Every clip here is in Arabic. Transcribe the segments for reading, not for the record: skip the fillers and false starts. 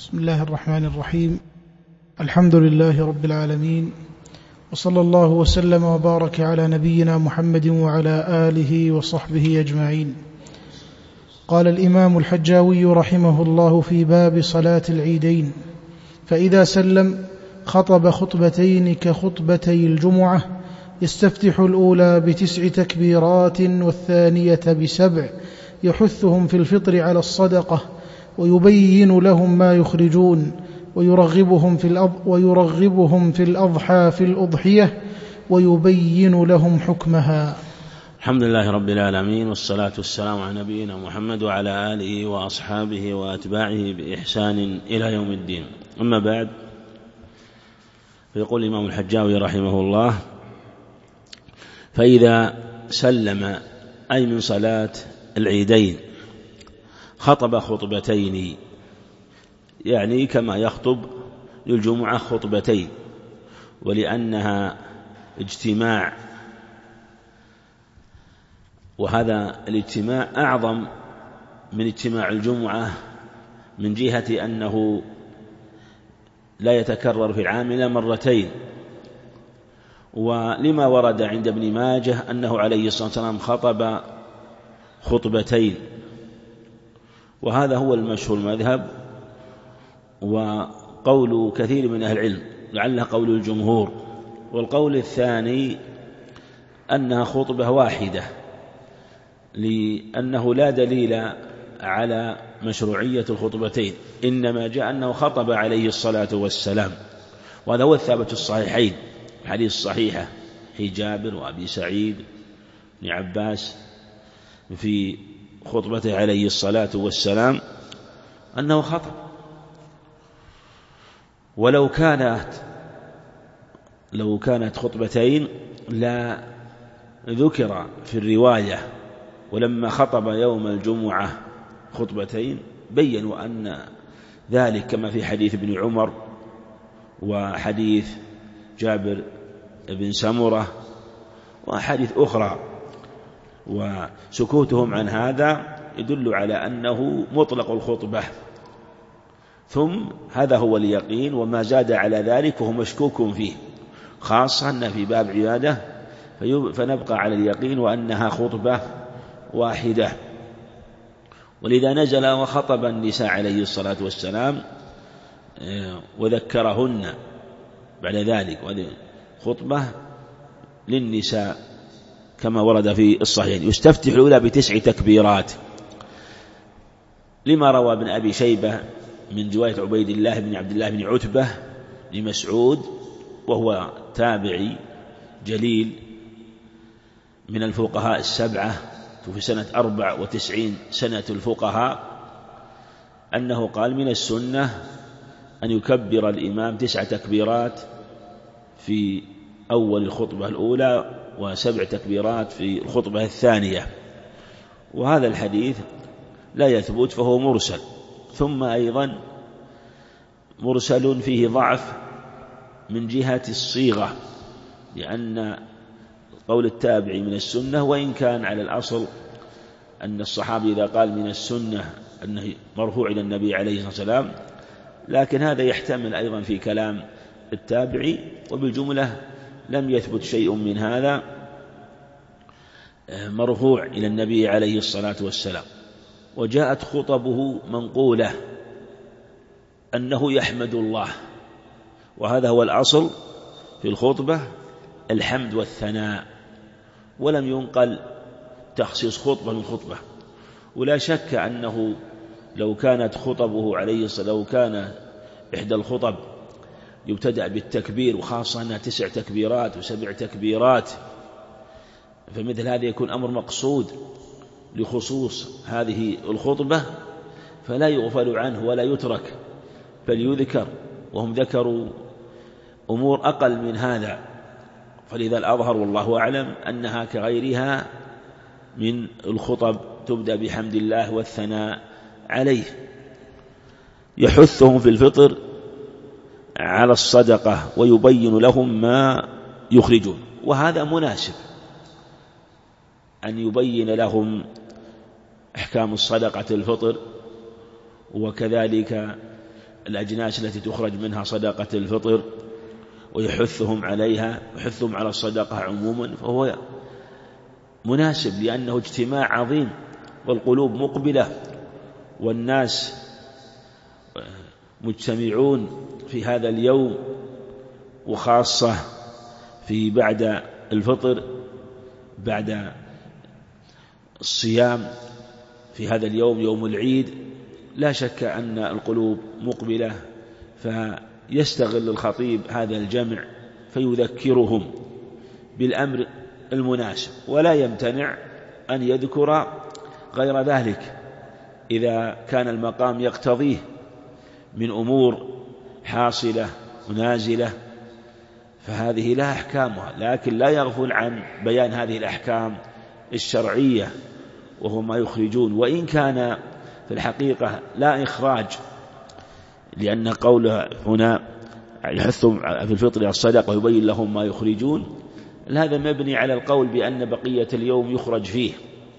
بسم الله الرحمن الرحيم. الحمد لله رب العالمين، وصلى الله وسلم وبارك على نبينا محمد وعلى آله وصحبه أجمعين. قال الإمام الحجاوي رحمه الله في باب صلاة العيدين: فإذا سلم خطب خطبتين كخطبتي الجمعة، يستفتح الأولى ب9 تكبيرات والثانية ب7، يحثهم في الفطر على الصدقة، ويبين لهم ما يخرجون، ويرغبهم في الأضحى في الأضحية، ويبين لهم حكمها. الحمد لله رب العالمين، والصلاة والسلام على نبينا محمد وعلى آله وأصحابه وأتباعه بإحسان إلى يوم الدين. أما بعد، فيقول الإمام الحجاوي رحمه الله: فإذا سلم، أي من صلاة العيدين، خطب خطبتين، يعني كما يخطب للجمعة خطبتين، ولأنها اجتماع، وهذا الاجتماع أعظم من اجتماع الجمعة من جهة أنه لا يتكرر في العام إلا مرتين، ولما ورد عند ابن ماجه أنه عليه الصلاة والسلام خطب خطبتين، وهذا هو المشهور المذهب وقول كثير من أهل العلم، لعله قول الجمهور. والقول الثاني أنها خطبة واحدة، لأنه لا دليل على مشروعية الخطبتين، إنما جاء أنه خطب عليه الصلاة والسلام، وهذا هو الثابت الصحيحين، الحديث الصحيحة في جابر وأبي سعيد بن عباس في خطبته عليه الصلاة والسلام أنه خطب. ولو كانت خطبتين لا ذكر في الرواية، ولما خطب يوم الجمعة خطبتين بيّنوا أن ذلك كما في حديث ابن عمر وحديث جابر بن سمرة وحديث أخرى، وسكوتهم عن هذا يدل على أنه مطلق الخطبة، ثم هذا هو اليقين، وما زاد على ذلك فهو مشكوك فيه، خاصة أن في باب عبادة فنبقى على اليقين وأنها خطبة واحدة. ولذا نزل وخطب النساء عليه الصلاة والسلام وذكرهن بعد ذلك، خطبة للنساء كما ورد في الصحيح. يستفتح الأولى ب9 تكبيرات، لما روى ابن أبي شيبة من رواية عبيد الله بن عبد الله بن عتبة لمسعود، وهو تابعي جليل من الفقهاء السبعة في سنة 94 سنة الفقهاء، أنه قال: من السنة أن يكبر الإمام 9 تكبيرات في أول الخطبة الأولى و7 تكبيرات في الخطبة الثانية، وهذا الحديث لا يثبت فهو مرسل، ثم أيضا مرسل فيه ضعف من جهة الصيغة، لأن قول التابعي من السنة، وإن كان على الأصل أن الصحابي إذا قال من السنة أنه مرفوع إلى النبي عليه الصلاة والسلام، لكن هذا يحتمل أيضا في كلام التابعي، وبالجملة لم يثبت شيء من هذا مرفوع إلى النبي عليه الصلاة والسلام. وجاءت خطبه منقولة أنه يحمد الله، وهذا هو الأصل في الخطبة، الحمد والثناء، ولم ينقل تخصيص خطبة من خطبة. ولا شك أنه لو كانت خطبه عليه الصلاة، لو كان إحدى الخطب يبتدأ بالتكبير، وخاصة أنها 9 تكبيرات و7 تكبيرات، فمثل هذا يكون أمر مقصود لخصوص هذه الخطبة، فلا يغفل عنه ولا يترك، بل يذكر، وهم ذكروا أمور أقل من هذا. فلذا الأظهر والله أعلم أنها كغيرها من الخطب تبدأ بحمد الله والثناء عليه. يحثهم في الفطر على الصدقة، ويبين لهم ما يخرجون، وهذا مناسب أن يبين لهم أحكام الصدقة الفطر، وكذلك الأجناس التي تخرج منها صدقة الفطر ويحثهم عليها ويحثهم على الصدقة عموما، فهو مناسب لأنه اجتماع عظيم والقلوب مقبلة والناس مجتمعون في هذا اليوم، وخاصة في بعد الفطر بعد الصيام في هذا اليوم يوم العيد، لا شك أن القلوب مقبلة، فيستغل الخطيب هذا الجمع فيذكرهم بالأمر المناسب، ولا يمتنع أن يذكر غير ذلك إذا كان المقام يقتضيه من أمور حاصلة ونازلة، فهذه لها أحكامها، لكن لا يغفل عن بيان هذه الأحكام الشرعية وهو ما يخرجون، وإن كان في الحقيقة لا إخراج، لأن قوله هنا يحثهم في الفطر الصدقة ويبين لهم ما يخرجون، هذا مبني على القول بأن بقية اليوم يخرج فيه،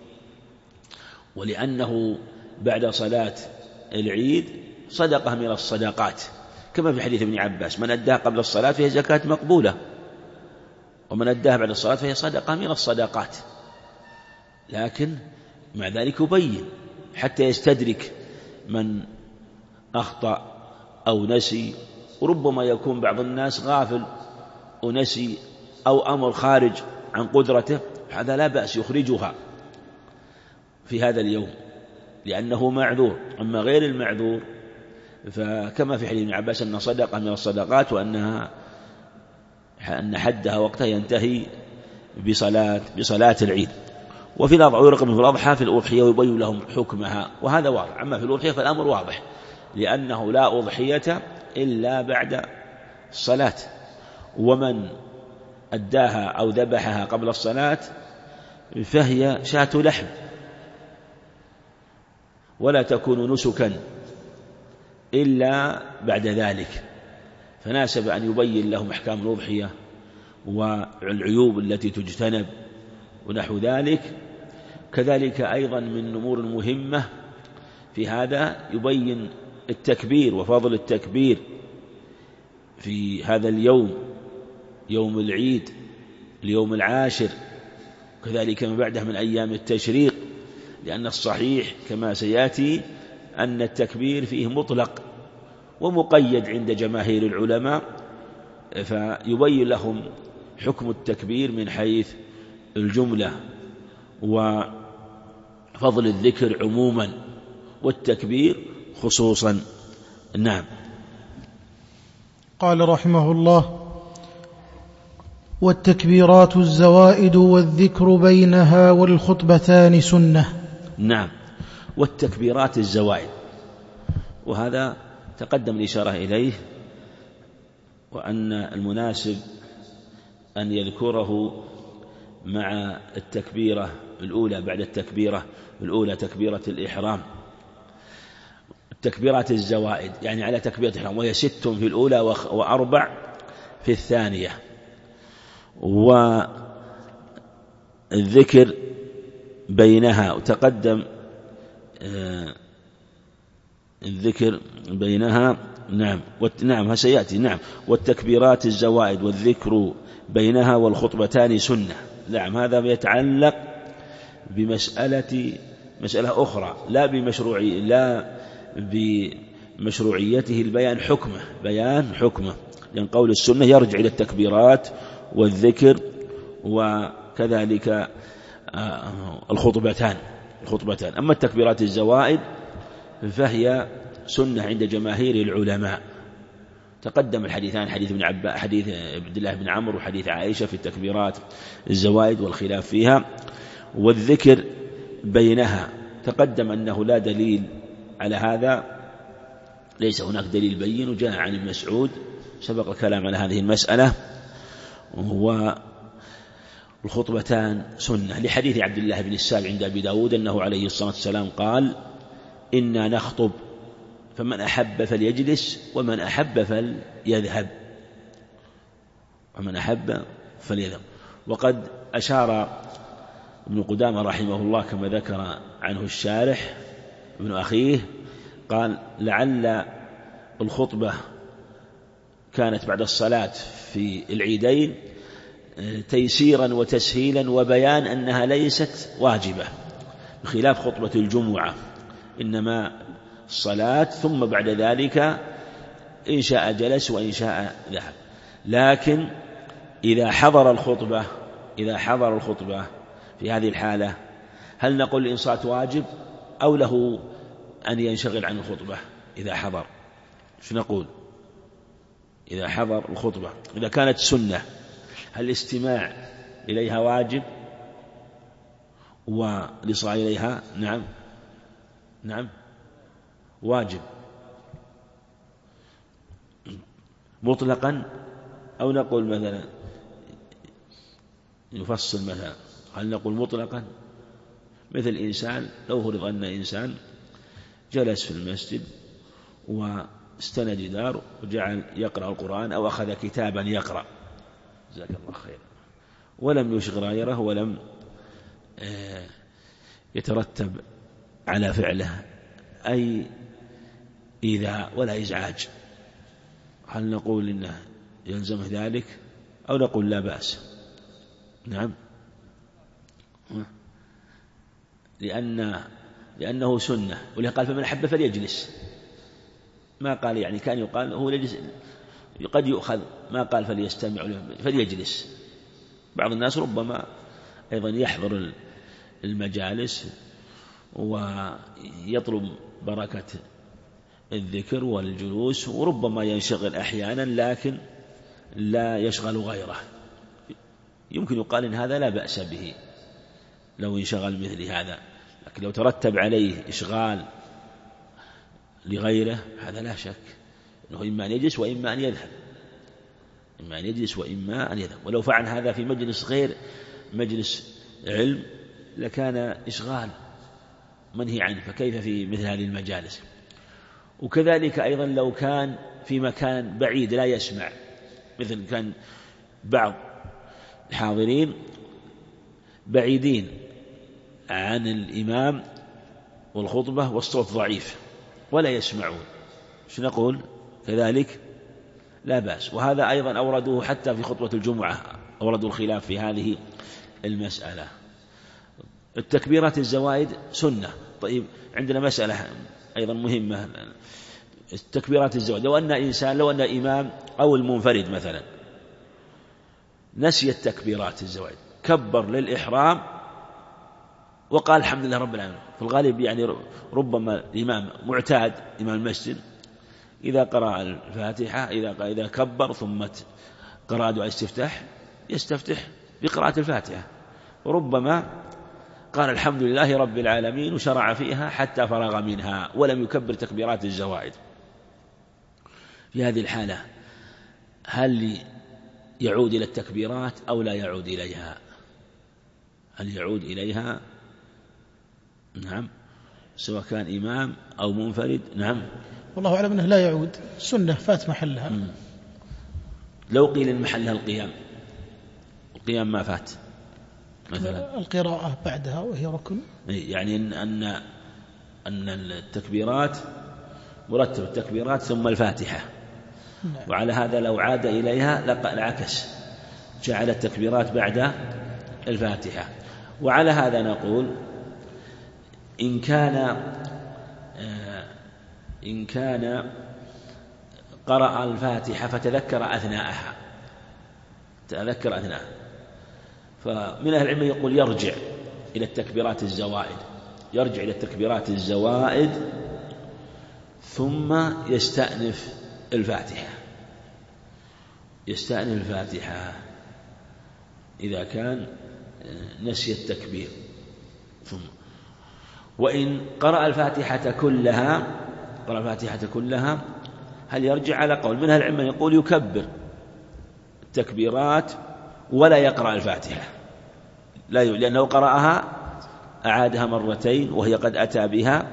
ولأنه بعد صلاة العيد صدقة من الصدقات، كما في حديث ابن عباس: من أداها قبل الصلاة فهي زكاة مقبولة، ومن أداها بعد الصلاة فهي صدقة من الصدقات. لكن مع ذلك يبين حتى يستدرك من أخطأ أو نسي، وربما يكون بعض الناس غافل ونسي أو أمر خارج عن قدرته، هذا لا بأس يخرجها في هذا اليوم لأنه معذور. أما غير المعذور فكما في حديث ابن عباس أن صدقة من الصدقات، أن حدها وقتها ينتهي بصلاة العيد. وفي الأضحى يرقم في الأضحى في الأضحية ويبين لهم حكمها، وهذا واضح. أما في الأضحية فالأمر واضح، لأنه لا أضحية إلا بعد الصلاة، ومن أداها أو ذبحها قبل الصلاة فهي شاة لحم ولا تكون نسكا إلا بعد ذلك، فناسب أن يبين لهم أحكام الأضحية والعيوب التي تجتنب ونحو ذلك. كذلك أيضا من الأمور المهمة في هذا يبين التكبير وفضل التكبير في هذا اليوم، يوم العيد، اليوم العاشر، كذلك ما بعده من أيام التشريق، لأن الصحيح كما سيأتي أن التكبير فيه مطلق ومقيد عند جماهير العلماء، فيبين لهم حكم التكبير من حيث الجملة وفضل الذكر عموما والتكبير خصوصا. نعم. قال رحمه الله: والتكبيرات الزوائد والذكر بينها والخطبتان سنة. نعم، والتكبيرات الزوائد، وهذا تقدم الإشارة إليه، وأن المناسب أن يذكره مع التكبيرة الأولى بعد التكبيرة الأولى تكبيرة الإحرام. التكبيرات الزوائد يعني على تكبيرة الإحرام، وهي 6 في الأولى و4 في الثانية، والذكر بينها، وتقدم الذكر بينها. نعم سيأتي. نعم، والتكبيرات الزوائد والذكر بينها والخطبتان سنة. نعم، هذا يتعلق مسألة أخرى، لا بمشروعيته البيان حكمه، لأن قول السنة يرجع إلى التكبيرات والذكر وكذلك الخطبتان. أما التكبيرات الزوائد فهي سنة عند جماهير العلماء. تقدم الحديثان، حديث عبد الله بن عمرو وحديث عائشة في التكبيرات الزوائد والخلاف فيها. والذكر بينها تقدم أنه لا دليل على هذا، ليس هناك دليل بين، وجاء عن ابن مسعود سبق الكلام على هذه المسألة. والخطبتان سنة لحديث عبد الله بن السائب عند أبي داود أنه عليه الصلاة والسلام قال: إنا نخطب فمن أحب فليجلس ومن أحب فليذهب. وقد أشار ابن قدامة رحمه الله كما ذكر عنه الشارح ابن أخيه، قال: لعل الخطبة كانت بعد الصلاة في العيدين تيسيرا وتسهيلا وبيان أنها ليست واجبة، بخلاف خطبة الجمعة إنما الصلاة ثم بعد ذلك إن شاء جلس وإن شاء ذهب. لكن إذا حضر الخطبة في هذه الحالة هل نقول الإنصات واجب أو له أن ينشغل عن الخطبة؟ إذا حضر شو نقول؟ إذا حضر الخطبة إذا كانت سنة هل الاستماع إليها واجب والإصغاء إليها نعم واجب مطلقا، أو نقول مثلا نفصل مثلا هل نقول مطلقا مثل إنسان لو فرض أن إنسان جلس في المسجد واستنى جدار وجعل يقرأ القرآن أو أخذ كتابا يقرأ جزاك الله خير ولم يشغل غيره ولم يترتب على فعله أي إيذاء ولا إزعاج، هل نقول إنه يلزمه ذلك أو نقول لا بأس؟ نعم، لأنه سنة، ولهذا قال فمن أحب فليجلس، ما قال يعني كان يقال هو قد يؤخذ، ما قال فليستمع فليجلس. بعض الناس ربما أيضا يحضر المجالس ويطلب بركة الذكر والجلوس وربما ينشغل أحيانا لكن لا يشغل غيره، يمكن يقال إن هذا لا بأس به لو انشغل مثل هذا، لكن لو ترتب عليه إشغال لغيره هذا لا شك أنه إما أن يجلس وإما أن يذهب، ولو فعل هذا في مجلس غير مجلس علم لكان إشغال منهي عنه، فكيف في مثل هذه المجالس؟ وكذلك أيضا لو كان في مكان بعيد لا يسمع، مثل كان بعض الحاضرين بعيدين عن الإمام والخطبة والصوت ضعيف ولا يسمعون، شو نقول؟ كذلك لا بأس. وهذا أيضا أوردوه حتى في خطبة الجمعة، أوردوا الخلاف في هذه المسألة. التكبيرات الزوائد سنة. طيب عندنا مسألة أيضا مهمة، التكبيرات الزوائد، لو أن إمام أو المنفرد مثلا نسي التكبيرات الزوائد كبر للإحرام وقال الحمد لله رب العالمين، في الغالب يعني ربما الإمام معتاد إمام المسجد إذا قرأ الفاتحة إذا كبر ثم قرأ دعاء الاستفتاح يستفتح بقراءة الفاتحة، وربما قال الحمد لله رب العالمين وشرع فيها حتى فرغ منها ولم يكبر تكبيرات الزوائد. في هذه الحالة هل يعود إلى التكبيرات أو لا يعود إليها؟ هل يعود إليها؟ نعم، سواء كان إمام أو منفرد. نعم، والله أعلم أنه لا يعود، سنة فات محلها. لو قيل إن محلها القيام ما فات مثلا القراءة بعدها وهي ركن، يعني أن التكبيرات مرتب التكبيرات ثم الفاتحة. نعم. وعلى هذا لو عاد إليها لعكس، جعل التكبيرات بعد الفاتحة. وعلى هذا نقول إن كان قرأ الفاتحة فتذكر أثناءها، فمن أهل العلم يقول يرجع إلى التكبيرات الزوائد ثم يستأنف الفاتحة إذا كان نسي التكبير. وإن قرأ الفاتحة كلها هل يرجع؟ على قول من أهل العلم يقول يكبر التكبيرات ولا يقرأ الفاتحة، لأنه قرأها أعادها مرتين وهي قد أتى بها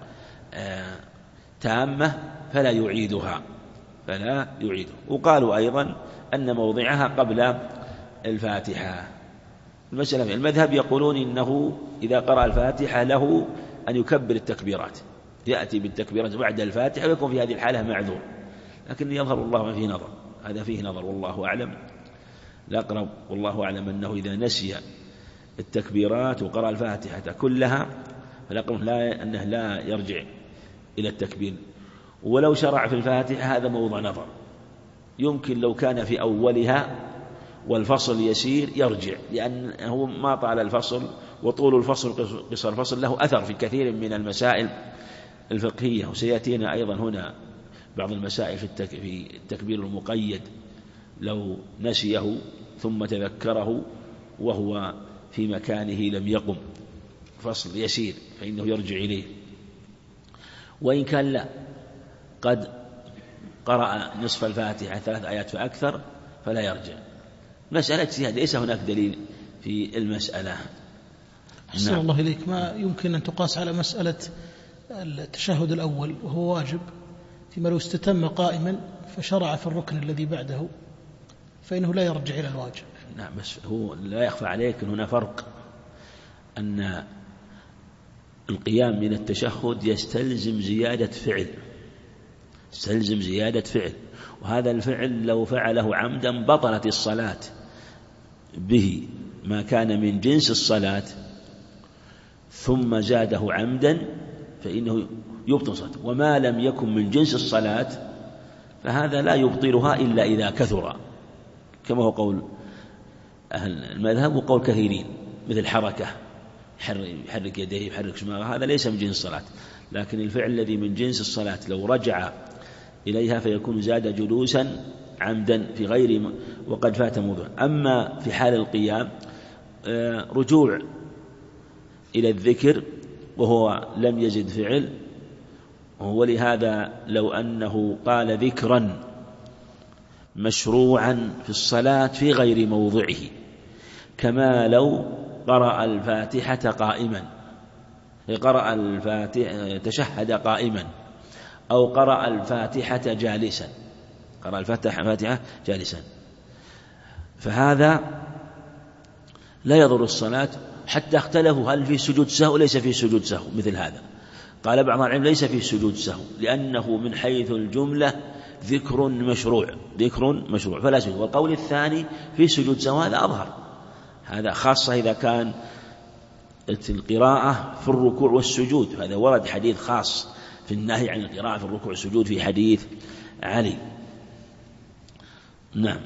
تامة فلا يعيدها. وقالوا أيضا أن موضعها قبل الفاتحة. المسألة في المذهب يقولون إنه إذا قرأ الفاتحة له أن يكبر التكبيرات، يأتي بالتكبيرات بعد الفاتحة ويكون في هذه الحالة معذور. لكن يظهر الله ما فيه نظر، هذا فيه نظر والله أعلم. الأقرب والله أعلم أنه إذا نسي التكبيرات وقرأ الفاتحة كلها فالأقرب أنه لا يرجع إلى التكبير، ولو شرع في الفاتحة هذا موضع نظر، يمكن لو كان في أولها والفصل يسير يرجع، لأنه ما طال الفصل، وطول الفصل قصر الفصل له أثر في كثير من المسائل الفقهية. وسيأتينا أيضا هنا بعض المسائل في التكبير المقيد، لو نسيه ثم تذكره وهو في مكانه لم يقم فصل يسير فإنه يرجع إليه. وإن كان لا قد قرأ نصف الفاتحة 3 آيات فأكثر فلا يرجع. مسألة اجتهاد، ليس هناك دليل في المسألة. أحسن الله إليك. ما يمكن أن تقاس على مسألة التشهد الأول وهو واجب، فيما لو استتم قائما فشرع في الركن الذي بعده فإنه لا يرجع إلى الواجب. نعم، بس هو لا يخفى عليك أن هنا فرق، أن القيام من التشهد يستلزم زيادة فعل، وهذا الفعل لو فعله عمدا بطلت الصلاة به، ما كان من جنس الصلاة ثم زاده عمدا فإنه يبطل صلاة، وما لم يكن من جنس الصلاة فهذا لا يبطلها إلا إذا كثر، كما هو قول أهل المذهب وقول كثيرين، مثل حركة يحرك يديه يحرك شماغه، هذا ليس من جنس الصلاة. لكن الفعل الذي من جنس الصلاة لو رجع إليها فيكون زاد جلوسا عمدا في غير وقد فات موضوع. أما في حال القيام رجوع إلى الذكر وهو لم يزد فعل، ولهذا لو أنه قال ذكرا مشروعا في الصلاة في غير موضعه، كما لو قرأ الفاتحة قائما، تشهد قائما، أو قرأ الفاتحة جالسا، فهذا لا يضر الصلاة. حتى اختلفوا هل في سجود سهو ليس في سجود سهو، مثل هذا قال بعض العلم ليس في سجود سهو، لأنه من حيث الجملة ذكر مشروع فلا سجود. والقول الثاني في سجود سهو، هذا أظهر، هذا خاصة إذا كان القراءة في الركوع والسجود، هذا ورد حديث خاص في النهي عن القراءة في الركوع والسجود في حديث علي. نعم.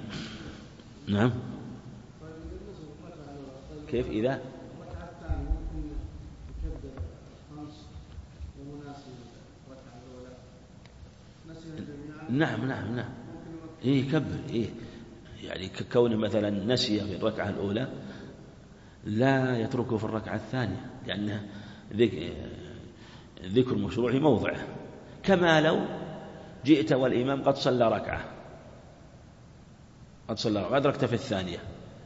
كيف إذا نعم يكبر يعني كونه مثلا نسي في الركعة الأولى لا يتركه في الركعة الثانية، لأنه ذكر مشروع في موضعه. كما لو جئت والإمام قد صلى ركعة وأدركت في الثانية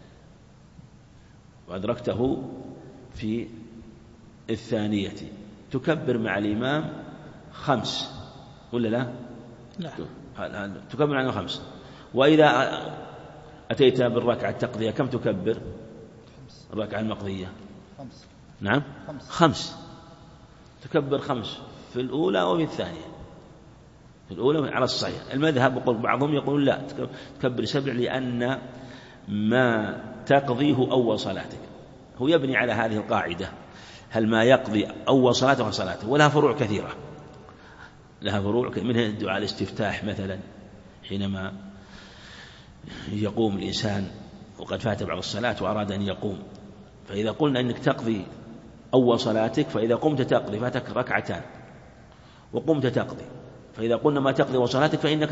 وأدركته في الثانية، تكبر مع الإمام 5 ولا لا؟ تكبر مع الإمام 5. وإذا أتيت بالركعة التقضية كم تكبر؟ الركعة المقضية 5. نعم 5. تكبر 5 في الأولى وفي الثانية. في الأولى على الصحيح. المذهب بعضهم يقول لا، تكبر 7، لأن ما تقضيه أول صلاتك. هو يبني على هذه القاعدة، هل ما يقضي أول صلاته وصلاته، ولها فروع كثيرة، منها دعاء الاستفتاح مثلا حينما يقوم الإنسان وقد فات بعض الصلاة وأراد أن يقوم، فإذا قلنا أنك تقضي أول صلاتك، فإذا قمت تقضي فاتك 2 ركعتان وقمت تقضي، فإذا قلنا ما تقضي أول صلاتك فإنك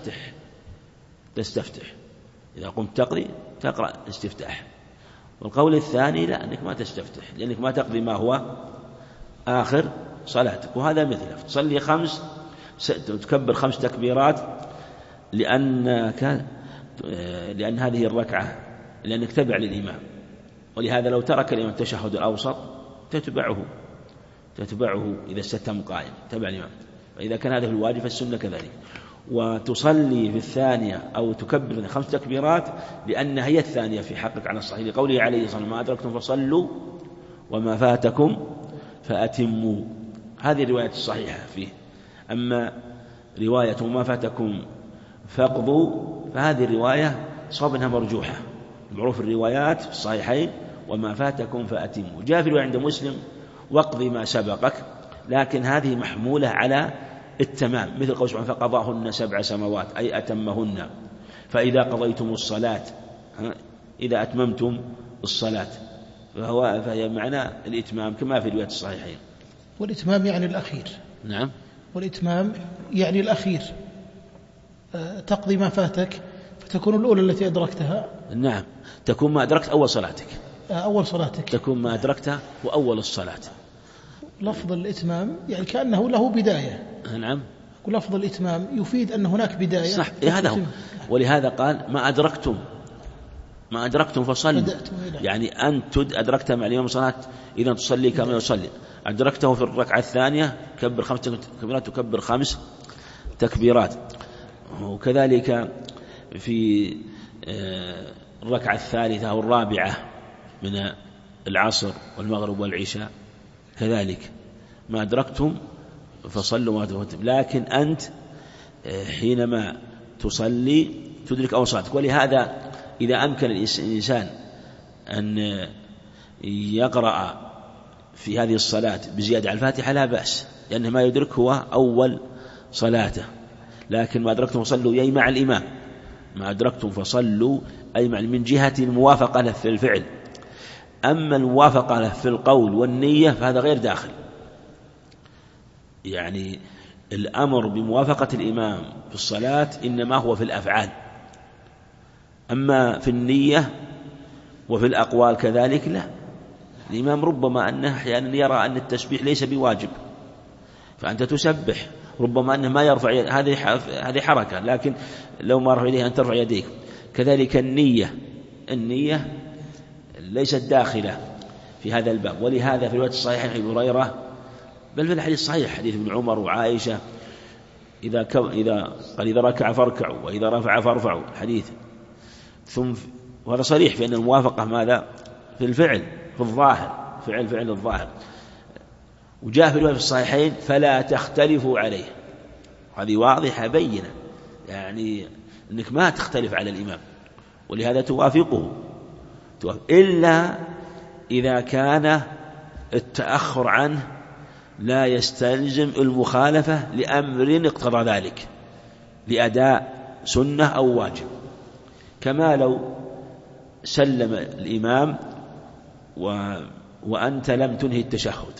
تستفتح. إذا قمت تقضي تقرأ استفتاح. والقول الثاني لا، أنك ما تستفتح، لأنك ما تقضي ما هو آخر صلاتك. وهذا مثله تصلي 5 تكبر 5 تكبيرات، لأن هذه الركعة لأنك تبع للإمام. ولهذا لو ترك الإمام التشهد الأوسط تتبعه إذا استتم قائم، تبع الإمام. فإذا كان هذا في الواجب فالسنة كذلك. وتصلي في الثانية أو تكبر 5 تكبيرات، لأنها هي الثانية في حقك على الصحيح، لقوله عليه الصلاة والسلام: ما أدركتم فصلوا وما فاتكم فأتموا. هذه الرواية الصحيحة فيه. أما رواية ما فاتكم فاقضوا، فهذه الرواية صواب أنها مرجوحة، معروف الروايات في الصحيحين وما فاتكم فأتموا. جاء في الرواية عند مسلم واقضي ما سبقك، لكن هذه محمولة على التمام، مثل قول سبحانه فقضاهن 7 سماوات أي أتمهن. فإذا قضيتم الصلاة، إذا أتممتم الصلاة، فهي معنى الإتمام كما في رواية الصحيحين. والإتمام يعني الأخير. نعم، والإتمام يعني الأخير، تقضي ما فاتك فتكون الأولى التي أدركتها. نعم، تكون ما أدركت أول صلاتك، أول صلاتك تكون ما أدركتها وأول الصلاة. لفظ الإتمام يعني كأنه له بداية. نعم، ولفظ الإتمام يفيد أن هناك بداية. صح، هذا هو. ولهذا قال ما أدركتم فصلوا، يعني أنت أدركت مع الإمام صلاة إذا تصلي كما يصلي، أدركته في الركعة الثانية كبر 5 تكبيرات وكبر 5 تكبيرات. وكذلك في الركعة الثالثة أو الرابعة من العصر والمغرب والعشاء كذلك ما أدركتم فصلوا ما تفوتم، لكن أنت حينما تصلي تدرك أول صلاتك. ولهذا إذا أمكن الإنسان أن يقرأ في هذه الصلاة بزيادة على الفاتحة لا بأس، لأنه ما يدرك هو أول صلاته. لكن ما أدركتم فصلوا أي مع الإمام، ما أدركتم فصلوا أي مع من جهة الموافقة له في الفعل. أما الموافقة له في القول والنية فهذا غير داخل، يعني الأمر بموافقة الإمام في الصلاة إنما هو في الأفعال، أما في النية وفي الأقوال كذلك لا. الإمام ربما أنه أحيانا يرى أن التسبيح ليس بواجب فأنت تسبح، ربما أنه ما يرفع، هذه حركة، لكن لو ما رفع يديه أن ترفع يديك. كذلك النية ليست داخلة في هذا الباب. ولهذا في الرواية الصحيحة عن أبي هريرة، بل في الحديث الصحيح حديث ابن عمر وعائشة إذا ركع فاركعوا وإذا رفع فارفعوا الحديث. ثم وهذا صريح في أن الموافقة ماذا؟ في الفعل، في الظاهر، فعل الظاهر. وجاء في الرواية في الصحيحين فلا تختلفوا عليه، هذه واضحة بينة، يعني أنك ما تختلف على الإمام، ولهذا توافقه إلا إذا كان التأخر عنه لا يستلزم المخالفة لأمر اقتضى ذلك، لأداء سنة أو واجب، كما لو سلم الإمام وأنت لم تنهي التشهد،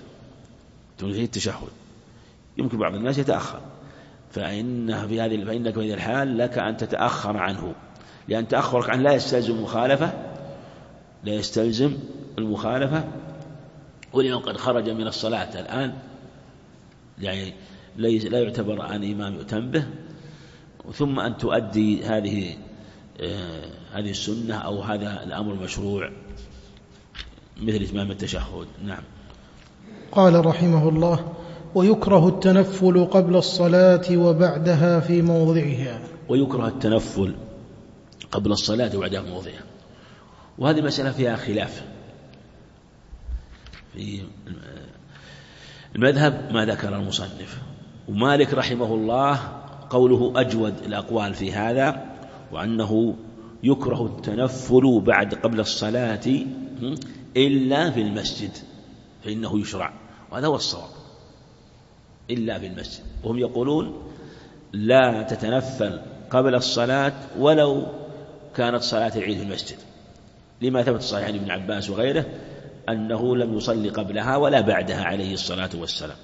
يمكن بعض الناس يتأخر، فإنك في هذه الحال لك أن تتأخر عنه، لأن تأخرك عنه لا يستلزم المخالفة. ولأنه قد خرج من الصلاة الآن، يعني لا يعتبر أن إمام يؤتم به، ثم أن تؤدي هذه السنة أو هذا الأمر المشروع مثل إتمام التشهد. نعم. قال رحمه الله: ويكره التنفل قبل الصلاة وبعدها في موضعها. ويكره التنفل قبل الصلاة وبعدها في موضعها، وهذه مسألة فيها خلاف في المذهب ما ذكر المصنف. ومالك رحمه الله قوله أجود الأقوال في هذا، وأنه يكره التنفل قبل الصلاة إلا في المسجد فإنه يشرع، وهذا هو الصواب، إلا في المسجد. وهم يقولون لا تتنفل قبل الصلاة ولو كانت صلاة العيد في المسجد، لما ثبت صحيح عن ابن عباس وغيره أنه لم يصلي قبلها ولا بعدها عليه الصلاة والسلام،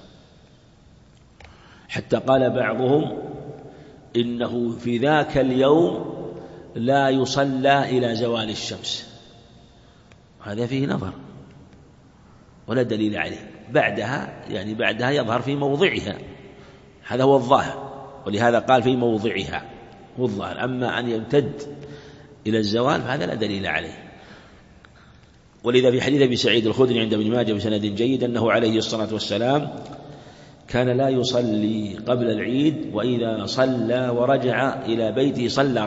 حتى قال بعضهم إنه في ذاك اليوم لا يصلى إلى زوال الشمس، هذا فيه نظر ولا دليل عليه. بعدها يظهر في موضعها، هذا هو الظاهر، ولهذا قال في موضعها هو الظاهر. أما أن يمتد إلى الزوال فهذا لا دليل عليه. ولذا في حديث أبي سعيد الخدري عند ابن ماجه بسند جيد أنه عليه الصلاة والسلام كان لا يصلي قبل العيد، وإذا صلى ورجع إلى بيته صلى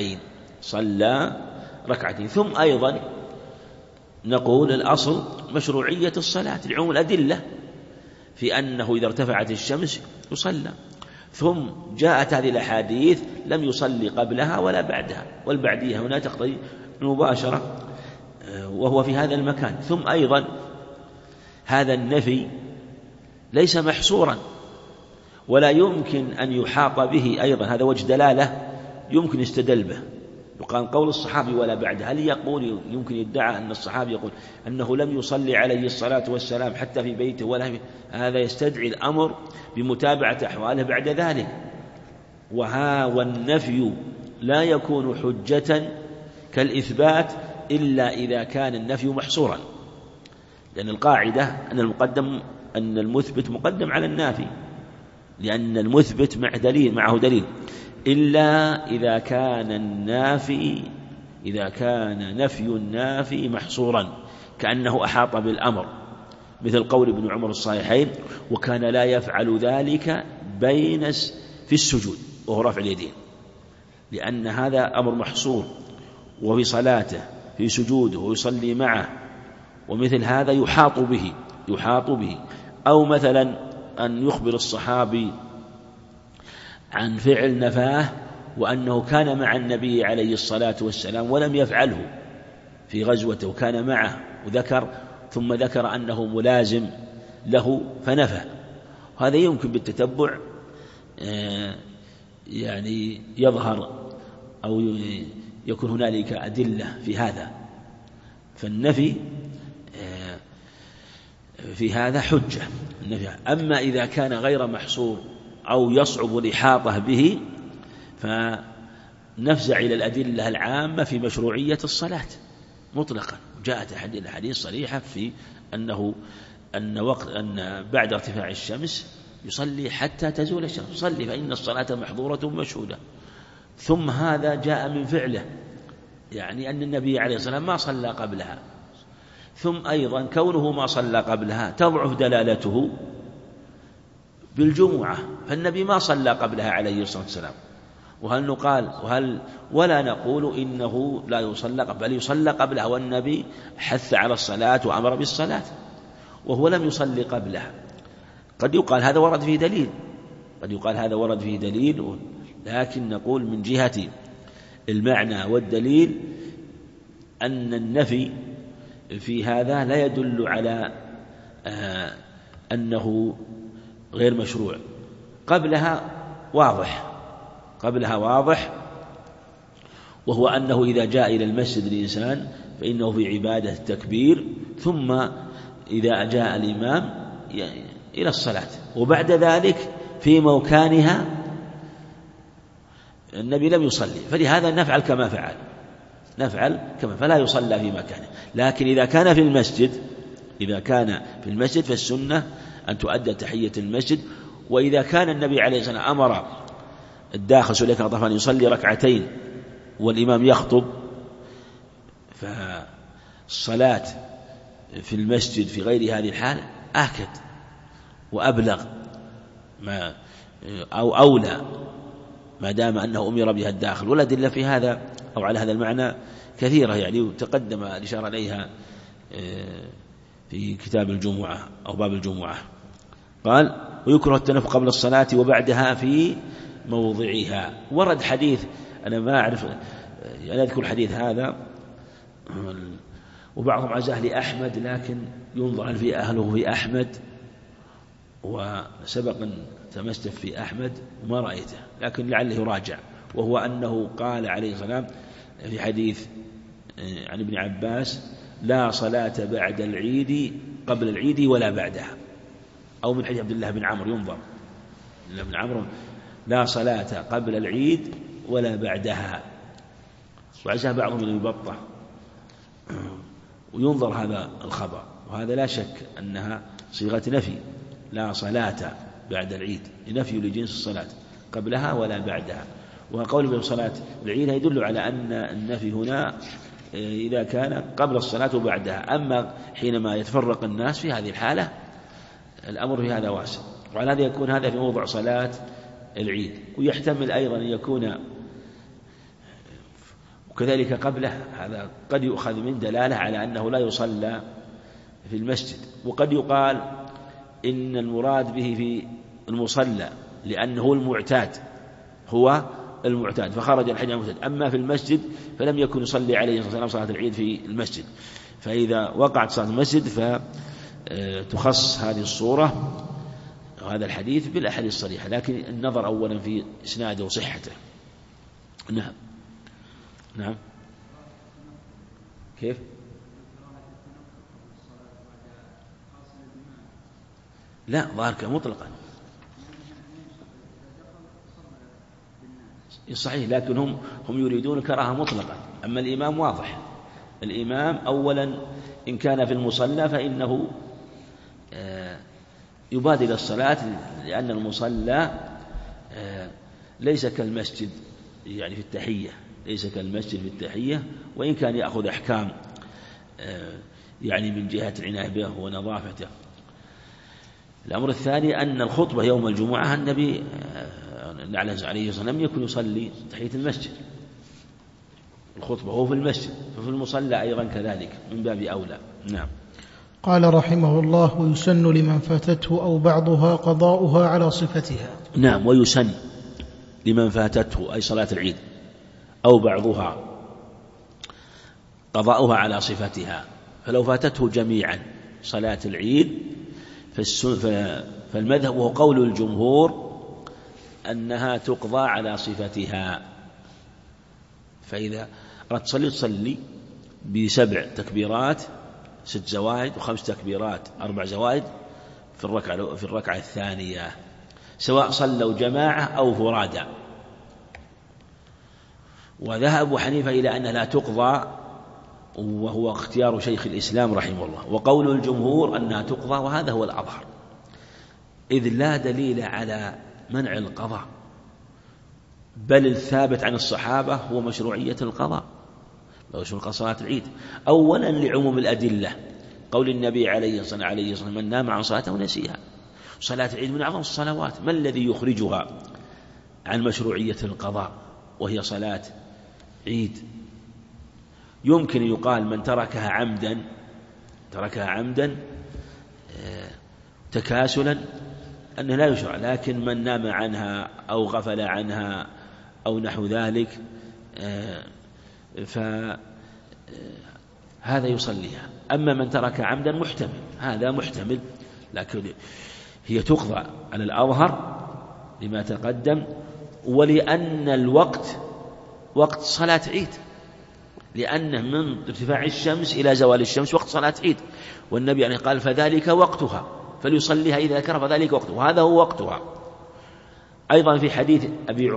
ركعتين. ثم أيضا نقول الأصل مشروعية الصلاة لعموم الأدلة في أنه إذا ارتفعت الشمس يصلى. ثم جاءت هذه الأحاديث لم يصلي قبلها ولا بعدها، والبعدية هنا تقتضي المباشرة وهو في هذا المكان. ثم أيضا هذا النفي ليس محصورا ولا يمكن أن يحاط به أيضا، هذا وجه دلالة يمكن يستدل به. يقال قول الصحابي ولا بعد، هل يقول يمكن يدعى أن الصحابي يقول أنه لم يصلي عليه الصلاة والسلام حتى في بيته ولا في، هذا يستدعي الأمر بمتابعة أحواله بعد ذلك. والنفي لا يكون حجة كالإثبات إلا إذا كان النفي محصورا، لأن القاعدة أن المثبت مقدم على النافي، لأن المثبت معه دليل، إلا إذا كان نفي النافي محصورا كأنه أحاط بالأمر، مثل قول ابن عمر الصحيحين: وكان لا يفعل ذلك في السجود وهو رافع اليدين، لأن هذا أمر محصور، وفي صلاته في سجوده ويصلي معه، ومثل هذا يحاط به. أو مثلا أن يخبر الصحابي عن فعل نفاه وأنه كان مع النبي عليه الصلاة والسلام ولم يفعله في غزوته، وكان معه ثم ذكر أنه ملازم له فنفى، هذا يمكن بالتتبع يعني يظهر أو يكون هنالك أدلة في هذا، فالنفي في هذا حجة. أما إذا كان غير محصور أو يصعب الإحاطة به فنفزع إلى الأدلة العامة في مشروعية الصلاة مطلقا. جاءت الحديث صريحة في أن بعد ارتفاع الشمس يصلي حتى تزول الشمس، يصلي فإن الصلاة محظورة مشهودة. ثم هذا جاء من فعله، يعني أن النبي عليه الصلاة والسلام ما صلى قبلها. ثم أيضا كونه ما صلى قبلها تضعف دلالته بالجمعة، فالنبي ما صلى قبلها عليه الصلاة والسلام. ولا نقول إنه لا يصلى بل يصلى قبلها، والنبي حث على الصلاة وأمر بالصلاة وهو لم يصلي قبلها. قد يقال هذا ورد فيه دليل، لكن نقول من جهة المعنى والدليل أن النفي في هذا لا يدل على أنه غير مشروع. قبلها واضح، وهو أنه إذا جاء إلى المسجد الإنسان فإنه في عبادة التكبير، ثم إذا جاء الإمام إلى الصلاة، وبعد ذلك في موكانها النبي لم يصلي، فلهذا نفعل كما فلا يصلى في مكانه. لكن إذا كان في المسجد فالسنة أن تؤدى تحية المسجد. وإذا كان النبي عليه الصلاة والسلام أمر الداخل سليك أن يصلي ركعتين والإمام يخطب، فالصلاة في المسجد في غير هذه الحال آكد وأبلغ أو أولى، ما دام أنه أمر بها الداخل. والأدلة في هذا أو على هذا المعنى كثيرة، يعني تقدم الإشارة إليها في كتاب الجمعة أو باب الجمعة. قال: ويكره التنفل قبل الصلاة وبعدها في موضعها. ورد حديث، أنا ما أعرف، أنا أذكر الحديث هذا وبعضهم عزاه لأحمد، لكن ينظر هل في أهله في أحمد، وسبق أن تمسك في أحمد وما رأيته، لكن لعله يراجع. وهو أنه قال عليه السلام في حديث عن ابن عباس: لا صلاة بعد العيد قبل العيد ولا بعدها. أو من حديث عبد الله بن عمرو ينظر بن عمرو: لا صلاة قبل العيد ولا بعدها. وعزاه بعضهم من البطة، وينظر هذا الخبر، وهذا لا شك أنها صيغة نفي، لا صلاة بعد العيد، نفي لجنس الصلاة قبلها ولا بعدها. وقول بصلاة العيد يدل على أن النفي هنا إذا كان قبل الصلاة وبعدها. أما حينما يتفرق الناس في هذه الحالة الأمر في هذا واسع، وعلى هذا يكون هذا في موضع صلاة العيد. ويحتمل أيضا أن يكون وكذلك قبله، هذا قد يؤخذ من دلالة على أنه لا يصلى في المسجد. وقد يقال إن المراد به في المصلى لأنه هو المعتاد فخرج الحج عن المعتاد. أما في المسجد فلم يكن يصلي عليه الصلاة والسلام صلاة العيد في المسجد، فإذا وقعت صلاة المسجد فتخص هذه الصورة وهذا الحديث بالأحاديث الصريحة، لكن النظر أولا في إسناده وصحته. نعم كيف؟ لا ظاهرك مطلقا صحيح، لكن هم يريدون كراهة مطلقا. أما الإمام واضح، الإمام أولا إن كان في المصلى فإنه يبادر الصلاة، لأن المصلى ليس كالمسجد يعني في التحية، ليس كالمسجد في التحية، وإن كان يأخذ أحكام يعني من جهة العناية به ونظافته. الأمر الثاني أن الخطبة يوم الجمعة النبي عليه الصلاة والسلام لم يكن يصلي تحية المسجد، الخطبة هو في المسجد، ففي المصلى أيضا كذلك من باب أولى. نعم. قال رحمه الله: ويسن لمن فاتته أو بعضها قضاؤها على صفتها. نعم، ويسن لمن فاتته أي صلاة العيد أو بعضها قضاؤها على صفتها، فلو فاتته جميعا صلاة العيد فالمذهب وهو قول الجمهور أنها تقضى على صفتها. فإذا أردت تصلي ب7 تكبيرات 6 زوائد و5 تكبيرات 4 زوائد في الركعة الثانية، سواء صلوا جماعة أو فرادى. وذهب أبو حنيفة إلى أنها لا تقضى، وهو اختيار شيخ الإسلام رحمه الله، وقول الجمهور أنها تقضى، وهذا هو الأظهر، إذ لا دليل على منع القضاء، بل الثابت عن الصحابة هو مشروعية القضاء، مشروع صلاة العيد. أولا لعموم الأدلة، قول النبي عليه الصلاة والسلام: من نام عن صلاته ونسيها. صلاة العيد من أعظم الصلوات، ما الذي يخرجها عن مشروعية القضاء وهي صلاة عيد؟ يمكن يقال من تركها عمدا تكاسلا أنه لا يشرع، لكن من نام عنها أو غفل عنها أو نحو ذلك فهذا يصليها. أما من ترك عمدا محتمل، هذا محتمل، لكن هي تقضى على الأظهر لما تقدم، ولأن الوقت وقت صلاة عيد، لأنه من ارتفاع الشمس إلى زوال الشمس وقت صلاة عيد، والنبي يعني قال: فذلك وقتها فليصليها إذا ذكر، فذلك وقتها، وهذا هو وقتها. أيضا في حديث أبي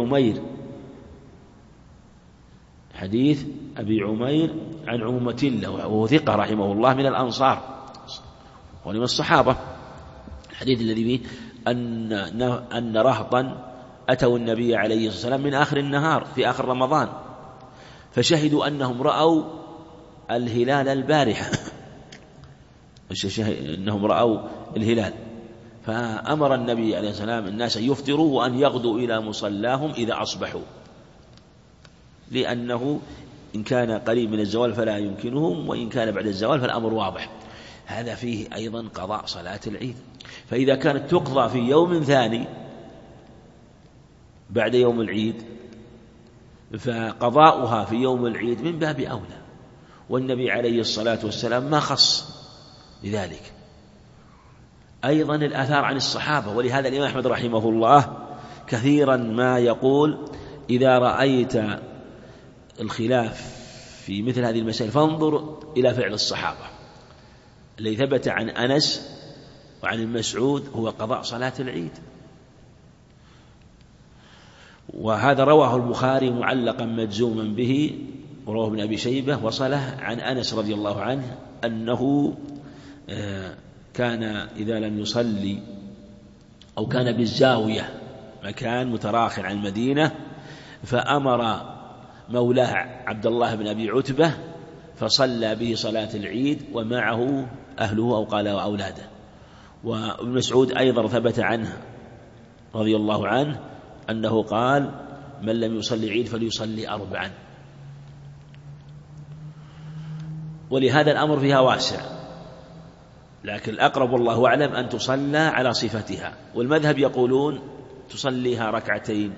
عمير عن عمومة له، وهو ثقة رحمه الله من الأنصار ومن الصحابة، الحديث الذي فيه أن رهطا أتوا النبي عليه الصلاة والسلام من آخر النهار في آخر رمضان، فشهدوا أنهم رأوا الهلال البارحة، أنهم رأوا الهلال، فأمر النبي عليه الصلاة والسلام الناس أن يفطروا وأن يغدوا إلى مصلاهم إذا أصبحوا، لأنه إن كان قريب من الزوال فلا يمكنهم، وإن كان بعد الزوال فالأمر واضح. هذا فيه أيضا قضاء صلاة العيد. فإذا كانت تقضى في يوم ثاني بعد يوم العيد فقضاؤها في يوم العيد من باب أولى، والنبي عليه الصلاة والسلام ما خص بذلك. أيضا الآثار عن الصحابة، ولهذا الإمام أحمد رحمه الله كثيرا ما يقول: إذا رأيت الخلاف في مثل هذه المسائل فانظر إلى فعل الصحابة. الذي ثبت عن أنس وعن المسعود هو قضاء صلاة العيد، وهذا رواه البخاري معلقا مجزوما به، ورواه ابن أبي شيبة وصله عن أنس رضي الله عنه أنه كان إذا لم يصلي أو كان بالزاوية مكان متراخٍ عن المدينة، فأمر مولاه عبد الله بن أبي عتبة فصلى به صلاة العيد ومعه أهله أو قال وأولاده. وابن مسعود أيضا ثبت عنه رضي الله عنه أنه قال: من لم يصلي عيد فليصلي 4. ولهذا الأمر فيها واسع، لكن الأقرب والله أعلم أن تصلى على صفتها. والمذهب يقولون تصليها ركعتين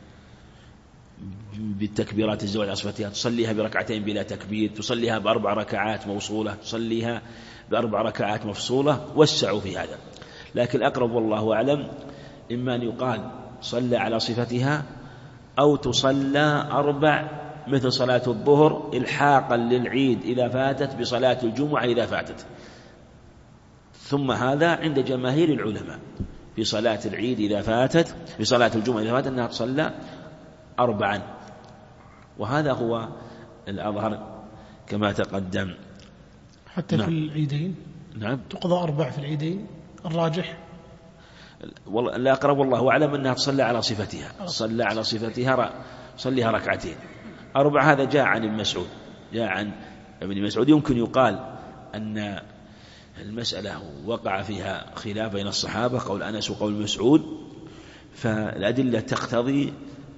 بالتكبيرات الزواج عصفتها، تصليها بركعتين بلا تكبير، تصليها بأربع ركعات موصولة، تصليها بأربع ركعات مفصولة، وسعوا في هذا. لكن الأقرب والله أعلم إما أن يقال صلى على صفتها، أو تصلى أربع مثل صلاة الظهر إلحاقا للعيد إذا فاتت بصلاة الجمعة إذا فاتت. ثم هذا عند جماهير العلماء في صلاة العيد إذا فاتت، في صلاة الجمعة إذا فاتت، أنها تصلى أربعا، وهذا هو الأظهر كما تقدم. حتى نعم. في العيدين نعم تقضى أربع في العيدين، الراجح لا أقرب والله أعلم أنها تصلى على صفتها، صلى على صفتها صليها ركعتين. أربع هذا جاء عن ابن مسعود، جاء عن ابن مسعود. يمكن يقال أن المسألة وقع فيها خلاف بين الصحابة، قول أنس وقول مسعود، فالأدلة تقتضي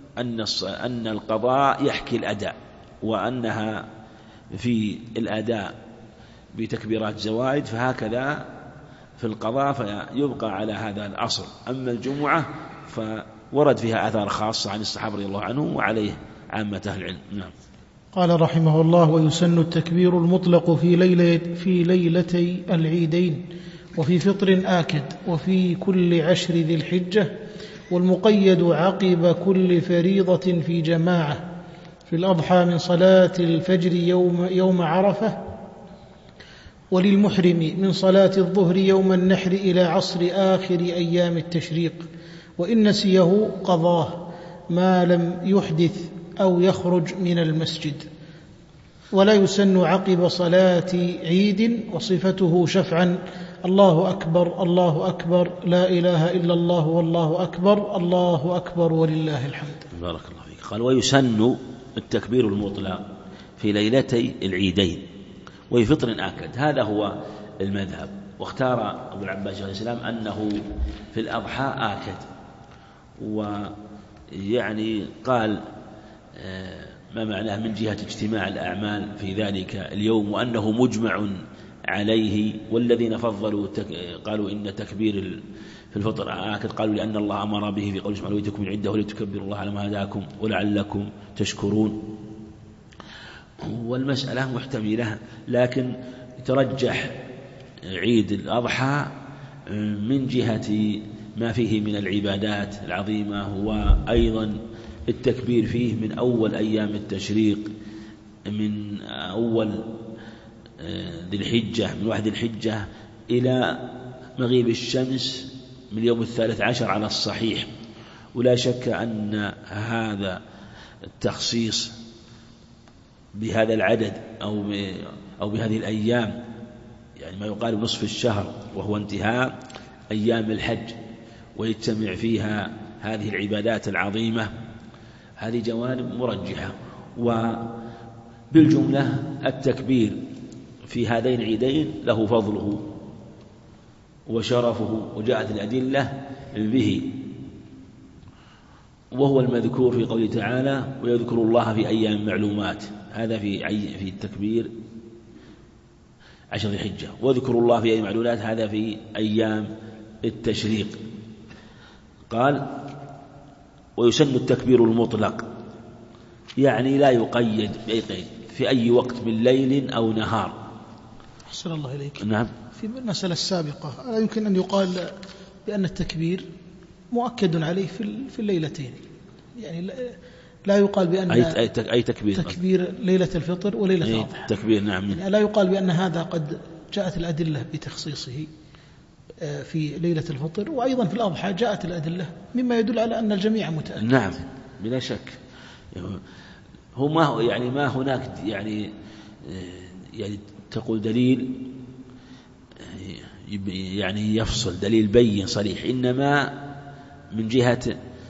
أن القضاء يحكي الأداء، وأنها في الأداء بتكبيرات زوائد، فهكذا في القضاء فيبقى على هذا الأصل. أما الجمعة فورد فيها آثار خاصة عن الصحابة رضي الله عنهم وعليه عامة أهل العلم. نعم. قال رحمه الله: ويسن التكبير المطلق في ليلتي العيدين، وفي فطر آكد، وفي كل 10 ذي الحجة، والمقيد عقب كل فريضة في جماعة، في الأضحى من صلاة الفجر يوم عرفة، وللمحرم من صلاة الظهر يوم النحر إلى عصر آخر أيام التشريق، وإن نسيه قضاه ما لم يحدث أو يخرج من المسجد. ولا يسن عقب صلاة عيد، وصفته شفعا: الله أكبر الله أكبر لا إله إلا الله والله أكبر الله أكبر ولله الحمد. بارك الله فيك. قال: ويسن التكبير المطلق في ليلتي العيدين وفي فطر آكد. هذا هو المذهب، واختار أبو العباس عليه السلام أنه في الأضحى آكد، ويعني قال ما معناه من جهة اجتماع الأعمال في ذلك اليوم، وأنه مجمع عليه. والذين فضلوا قالوا إن تكبير في الفطر آكد، قالوا لأن الله أمر به في قوله سبحانه: ولتكملوا العدة ولتكبروا الله على ما هداكم ولعلكم تشكرون. والمسألة محتملة، لكن ترجح عيد الأضحى من جهة ما فيه من العبادات العظيمة، وأيضا التكبير فيه من أول أيام التشريق، من أول ذي الحجة، من 1 ذي الحجة إلى مغيب الشمس من يوم 13 على الصحيح. ولا شك أن هذا التخصيص بهذا العدد أو بهذه الأيام، يعني ما يقارب نصف الشهر، وهو انتهاء أيام الحج، ويجتمع فيها هذه العبادات العظيمة، هذه جوانب مرجحة. وبالجملة التكبير في هذين العيدين له فضله وشرفه، وجاءت الأدلة به، وهو المذكور في قوله تعالى: ويذكر الله في أيام معلومات. هذا في التكبير 10 ذي الحجة، وذكر الله في أيام معلومات هذا في أيام التشريق. قال: ويسن التكبير المطلق، يعني لا يقيد بأي قيد، في أي وقت من ليل أو نهار. أحسن الله إليك. نعم. في المسألة السابقة لا يمكن أن يقال بأن التكبير مؤكد عليه في الليلتين، يعني لا يقال بأن أي تكبير ليلة الفطر وليلة الأضحى تكبير. نعم. يعني لا يقال بأن هذا قد جاءت الأدلة بتخصيصه في ليلة الفطر، وأيضا في الأضحى جاءت الأدلة مما يدل على أن الجميع متأكد. نعم بلا شك. ما هناك يعني تقول دليل يعني يفصل، دليل بين صريح، إنما من جهة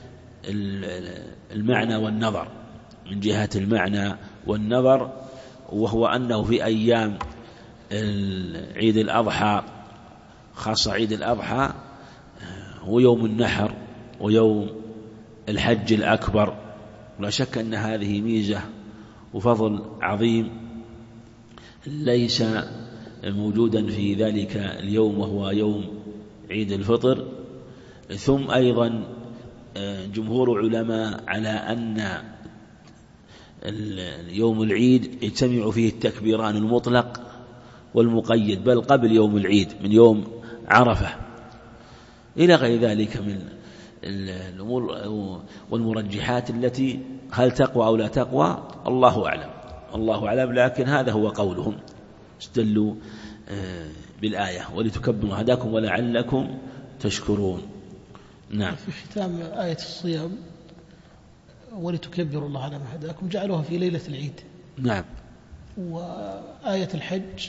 المعنى والنظر، من جهة المعنى والنظر، وهو أنه في أيام عيد الأضحى، خاصة عيد الأضحى ويوم النحر ويوم الحج الأكبر، ولا شك أن هذه ميزة وفضل عظيم ليس موجودا في ذلك اليوم وهو يوم عيد الفطر. ثم أيضا جمهور علماء على أن يوم العيد يجتمع فيه التكبيران المطلق والمقيد، بل قبل يوم العيد من يوم عرفة إلى غير ذلك من الأمور والمرجحات التي هل تقوى أو لا تقوى الله أعلم، الله أعلم. لكن هذا هو قولهم، استدلوا بالآية ولتكبروا هداكم ولعلكم تشكرون. نعم. في ختام آية الصيام ولتكبروا الله على ما هداكم جعلوها في ليلة العيد. نعم. وآية الحج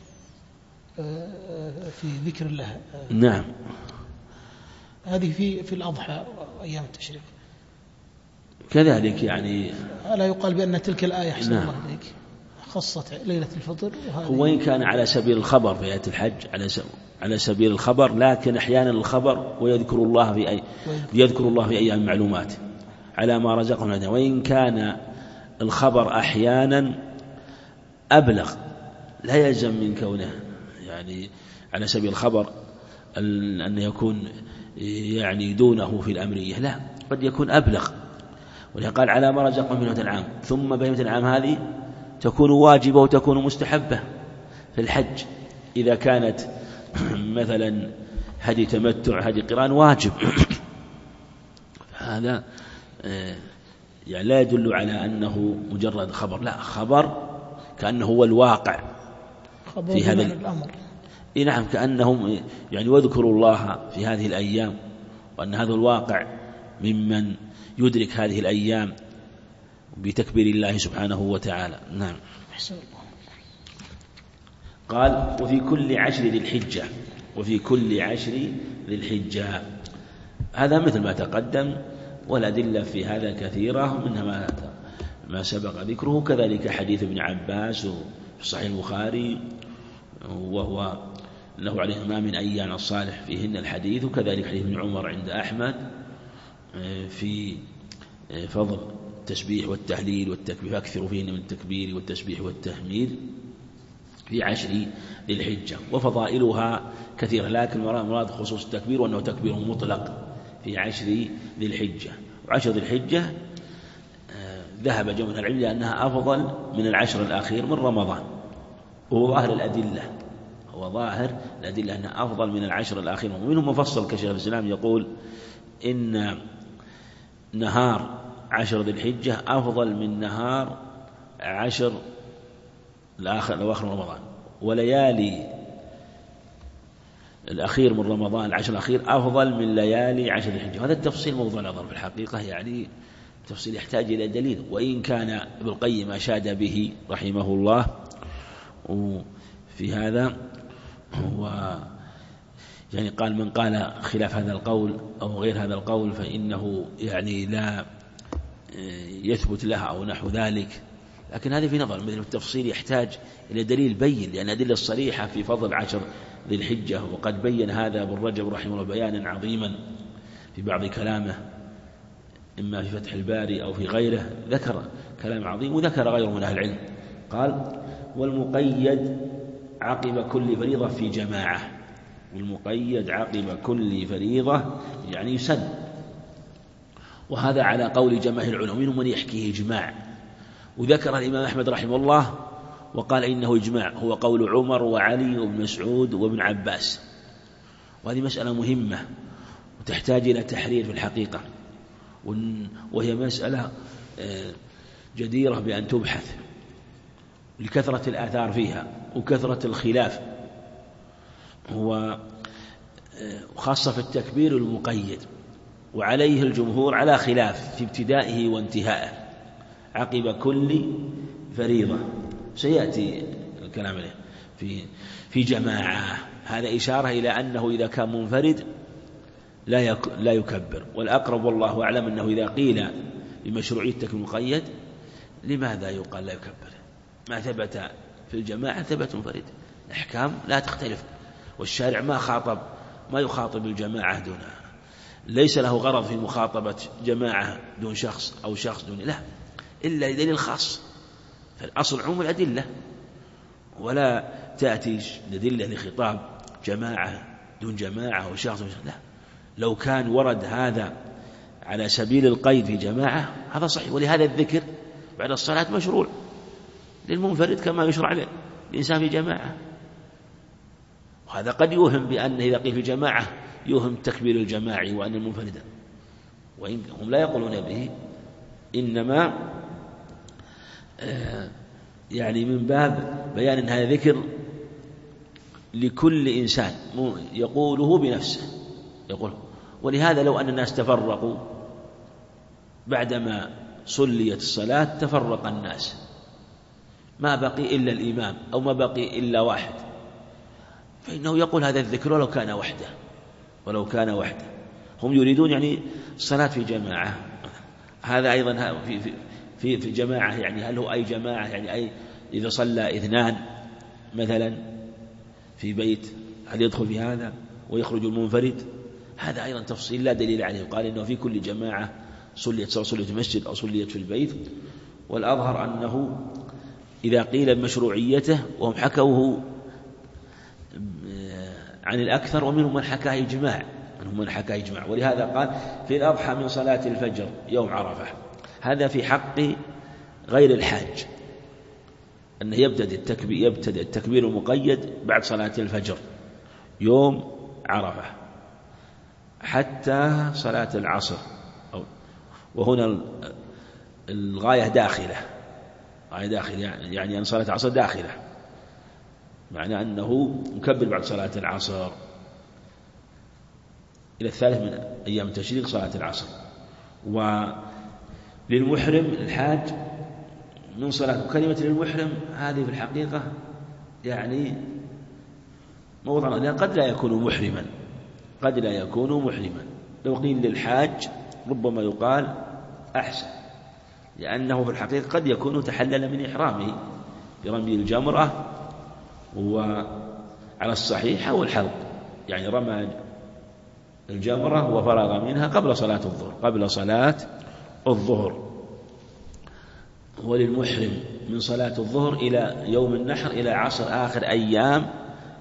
في ذكر الله. نعم. هذه في الأضحى وأيام التشريق كذلك يعني. ألا يقال بأن تلك الآية حسن الله عليك خصت ليلة الفطر، وإن كان على سبيل الخبر في آية الحج على سبيل الخبر، لكن أحيانا الخبر ويذكر الله في أيام معلومات على ما رزقنا، وإن كان الخبر أحيانا أبلغ لا يلزم من كونه يعني على سبيل الخبر أن يكون يعني دونه في الأمرية، لا، قد يكون أبلغ. ولقال على ما رزقنا من العام، ثم بهيمة العام هذه تكون واجبة وتكون مستحبة في الحج، إذا كانت مثلا هدي تمتع هدي قران واجب هذا يعني لا يدل على أنه مجرد خبر، لا، خبر كأنه هو الواقع في هذا الأمر. نعم، كأنهم يعني واذكروا الله في هذه الأيام، وأن هذا الواقع ممن يدرك هذه الأيام بتكبير الله سبحانه وتعالى. نعم. قال وفي كل 10 ذي الحجة، وفي كل 10 ذي الحجة، هذا مثل ما تقدم، والأدلة في هذا كثيرة، منها ما سبق ذكره، كذلك حديث ابن عباس في صحيح البخاري، وهو أنه عليه ما من أيام الصالح فيهن الحديث، وكذلك حديث ابن عمر عند أحمد في فضل التسبيح والتهليل والتكبير، أكثر فيهن من التكبير والتسبيح والتحميد في 10 ذي الحجة، وفضائلها كثيرة، لكن مراد خصوص التكبير وأنه تكبير مطلق في 10 ذي الحجة. و10 ذي الحجة ذهب جمع من العلم لأنها أفضل من 10 الأخير من رمضان، وهو ظاهر الأدلة، أنها أفضل من 10 الأخير. ومنهم مفصل كشيخ الإسلام يقول إن نهار 10 ذي الحجة أفضل من نهار 10 الأواخر من رمضان، وليالي الأخير من رمضان 10 الأخير أفضل من ليالي 10 ذي الحجة. هذا التفصيل موضوع نظر في الحقيقة، يعني تفصيل يحتاج إلى دليل، وإن كان ابن القيم أشاد به رحمه الله في هذا، يعني قال من قال خلاف هذا القول أو غير هذا القول فإنه يعني لا يثبت لها أو نحو ذلك، لكن هذا في نظر، مثل التفصيل يحتاج إلى دليل بين، لأن أدلة الصريحة في فضل 10 ذي الحجة، وقد بين هذا ابن رجب رحمه الله بيانا عظيما في بعض كلامه، إما في فتح الباري أو في غيره، ذكر كلام عظيم، وذكر غيره من أهل العلم. قال والمقيد عقب كل فريضة في جماعة، والمقيد عقب كل فريضة يعني يسن، وهذا على قول جماهير العلماء، منهم من يحكيه إجماع، وذكر الإمام أحمد رحمه الله وقال إنه إجماع، هو قول عمر وعلي وابن مسعود وابن عباس. وهذه مسألة مهمة وتحتاج إلى تحرير في الحقيقة، وهي مسألة جديرة بأن تبحث لكثرة الآثار فيها وكثرة الخلاف، وخاصة في التكبير المقيد، وعليه الجمهور على خلاف في ابتدائه وانتهائه عقب كل فريضة، سيأتي الكلام عليه في جماعة. هذا إشارة إلى أنه إذا كان منفرد لا يكبر، والأقرب والله أعلم أنه إذا قيل بمشروعية التكبير المقيد لماذا يقال لا يكبر؟ ما ثبت في الجماعة ثبت منفرد، الأحكام لا تختلف، والشارع ما يخاطب الجماعة دونها، ليس له غرض في مخاطبة جماعة دون شخص أو شخص دون، لا، إلا دليل خاص، فالأصل عموم الأدلة، ولا تأتي أدلة لخطاب جماعة دون جماعة أو شخص دون شخص، لا. لو كان ورد هذا على سبيل القيد في جماعة هذا صحيح. ولهذا الذكر بعد الصلاة مشروع للمنفرد كما يشرع للإنسان في جماعة. وهذا قد يوهم بأنه إذا قيل في جماعة يوهم تكبير الجماعي وأن المنفرد، وإن هم لا يقولون به، إنما يعني من باب بيان أن هذا ذكر لكل إنسان يقوله بنفسه يقول. ولهذا لو أن الناس تفرقوا بعدما صليت الصلاة، تفرق الناس ما بقي إلا الإمام أو ما بقي إلا واحد، فإنه يقول هذا الذكر ولو كان وحده. هم يريدون يعني الصلاة في جماعة. هذا أيضا في جماعة، يعني هل هو أي جماعة؟ يعني أي إذا صلى اثنان مثلا في بيت هل يدخل في هذا ويخرج المنفرد؟ هذا أيضا تفصيل لا دليل عليه. قال إنه في كل جماعة صليت، سواء صليت في المسجد أو صليت في البيت. والأظهر أنه إذا قيل بمشروعيته، وهم حكوه عن الأكثر ومنهم من حكاه إجماع، ولهذا قال في الأضحى من صلاة الفجر يوم عرفة. هذا في حق غير الحاج، أنه يبتدئ التكبير المقيد بعد صلاة الفجر يوم عرفة حتى صلاة العصر، وهنا الغاية داخلة، يعني أن صلاة العصر داخلة، معنى أنه مكبر بعد صلاة العصر إلى الثالث من أيام التشريق صلاة العصر. وللمحرم الحاج من صلاة، كلمة للمحرم هذه في الحقيقة يعني موضع، لأن قد لا يكون محرما. لو قيل للحاج ربما يقال أحسن، لأنه في الحقيقة قد يكون تحلل من إحرامه برمي الجمرة، وعلى الصحيح أو الحلق، يعني رمى الجمرة وفرغ منها قبل صلاة الظهر. وللمحرم من صلاة الظهر إلى يوم النحر إلى عصر آخر أيام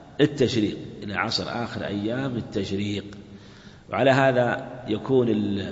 التشريق. وعلى هذا يكون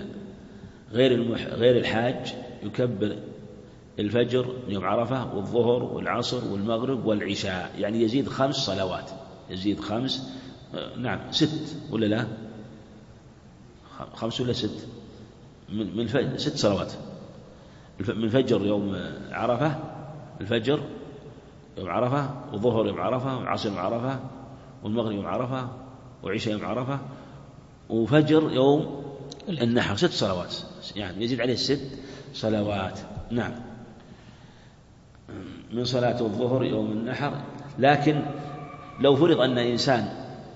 غير الحاج يكبر الفجر يوم عرفة والظهر والعصر والمغرب والعشاء، يعني يزيد 5 صلوات، يزيد 5 6 ولا لا 5 ولا 6 من 6 صلوات، من فجر يوم عرفة، الفجر يوم عرفة، وظهر يوم عرفة، وعصر يوم عرفة، والمغرب يوم عرفة، وعشاء يوم عرفة، وفجر يوم النحر، 6 صلوات، يعني يزيد عليه 6 صلوات. نعم، من صلاة الظهر يوم النحر. لكن لو فرض أن إنسان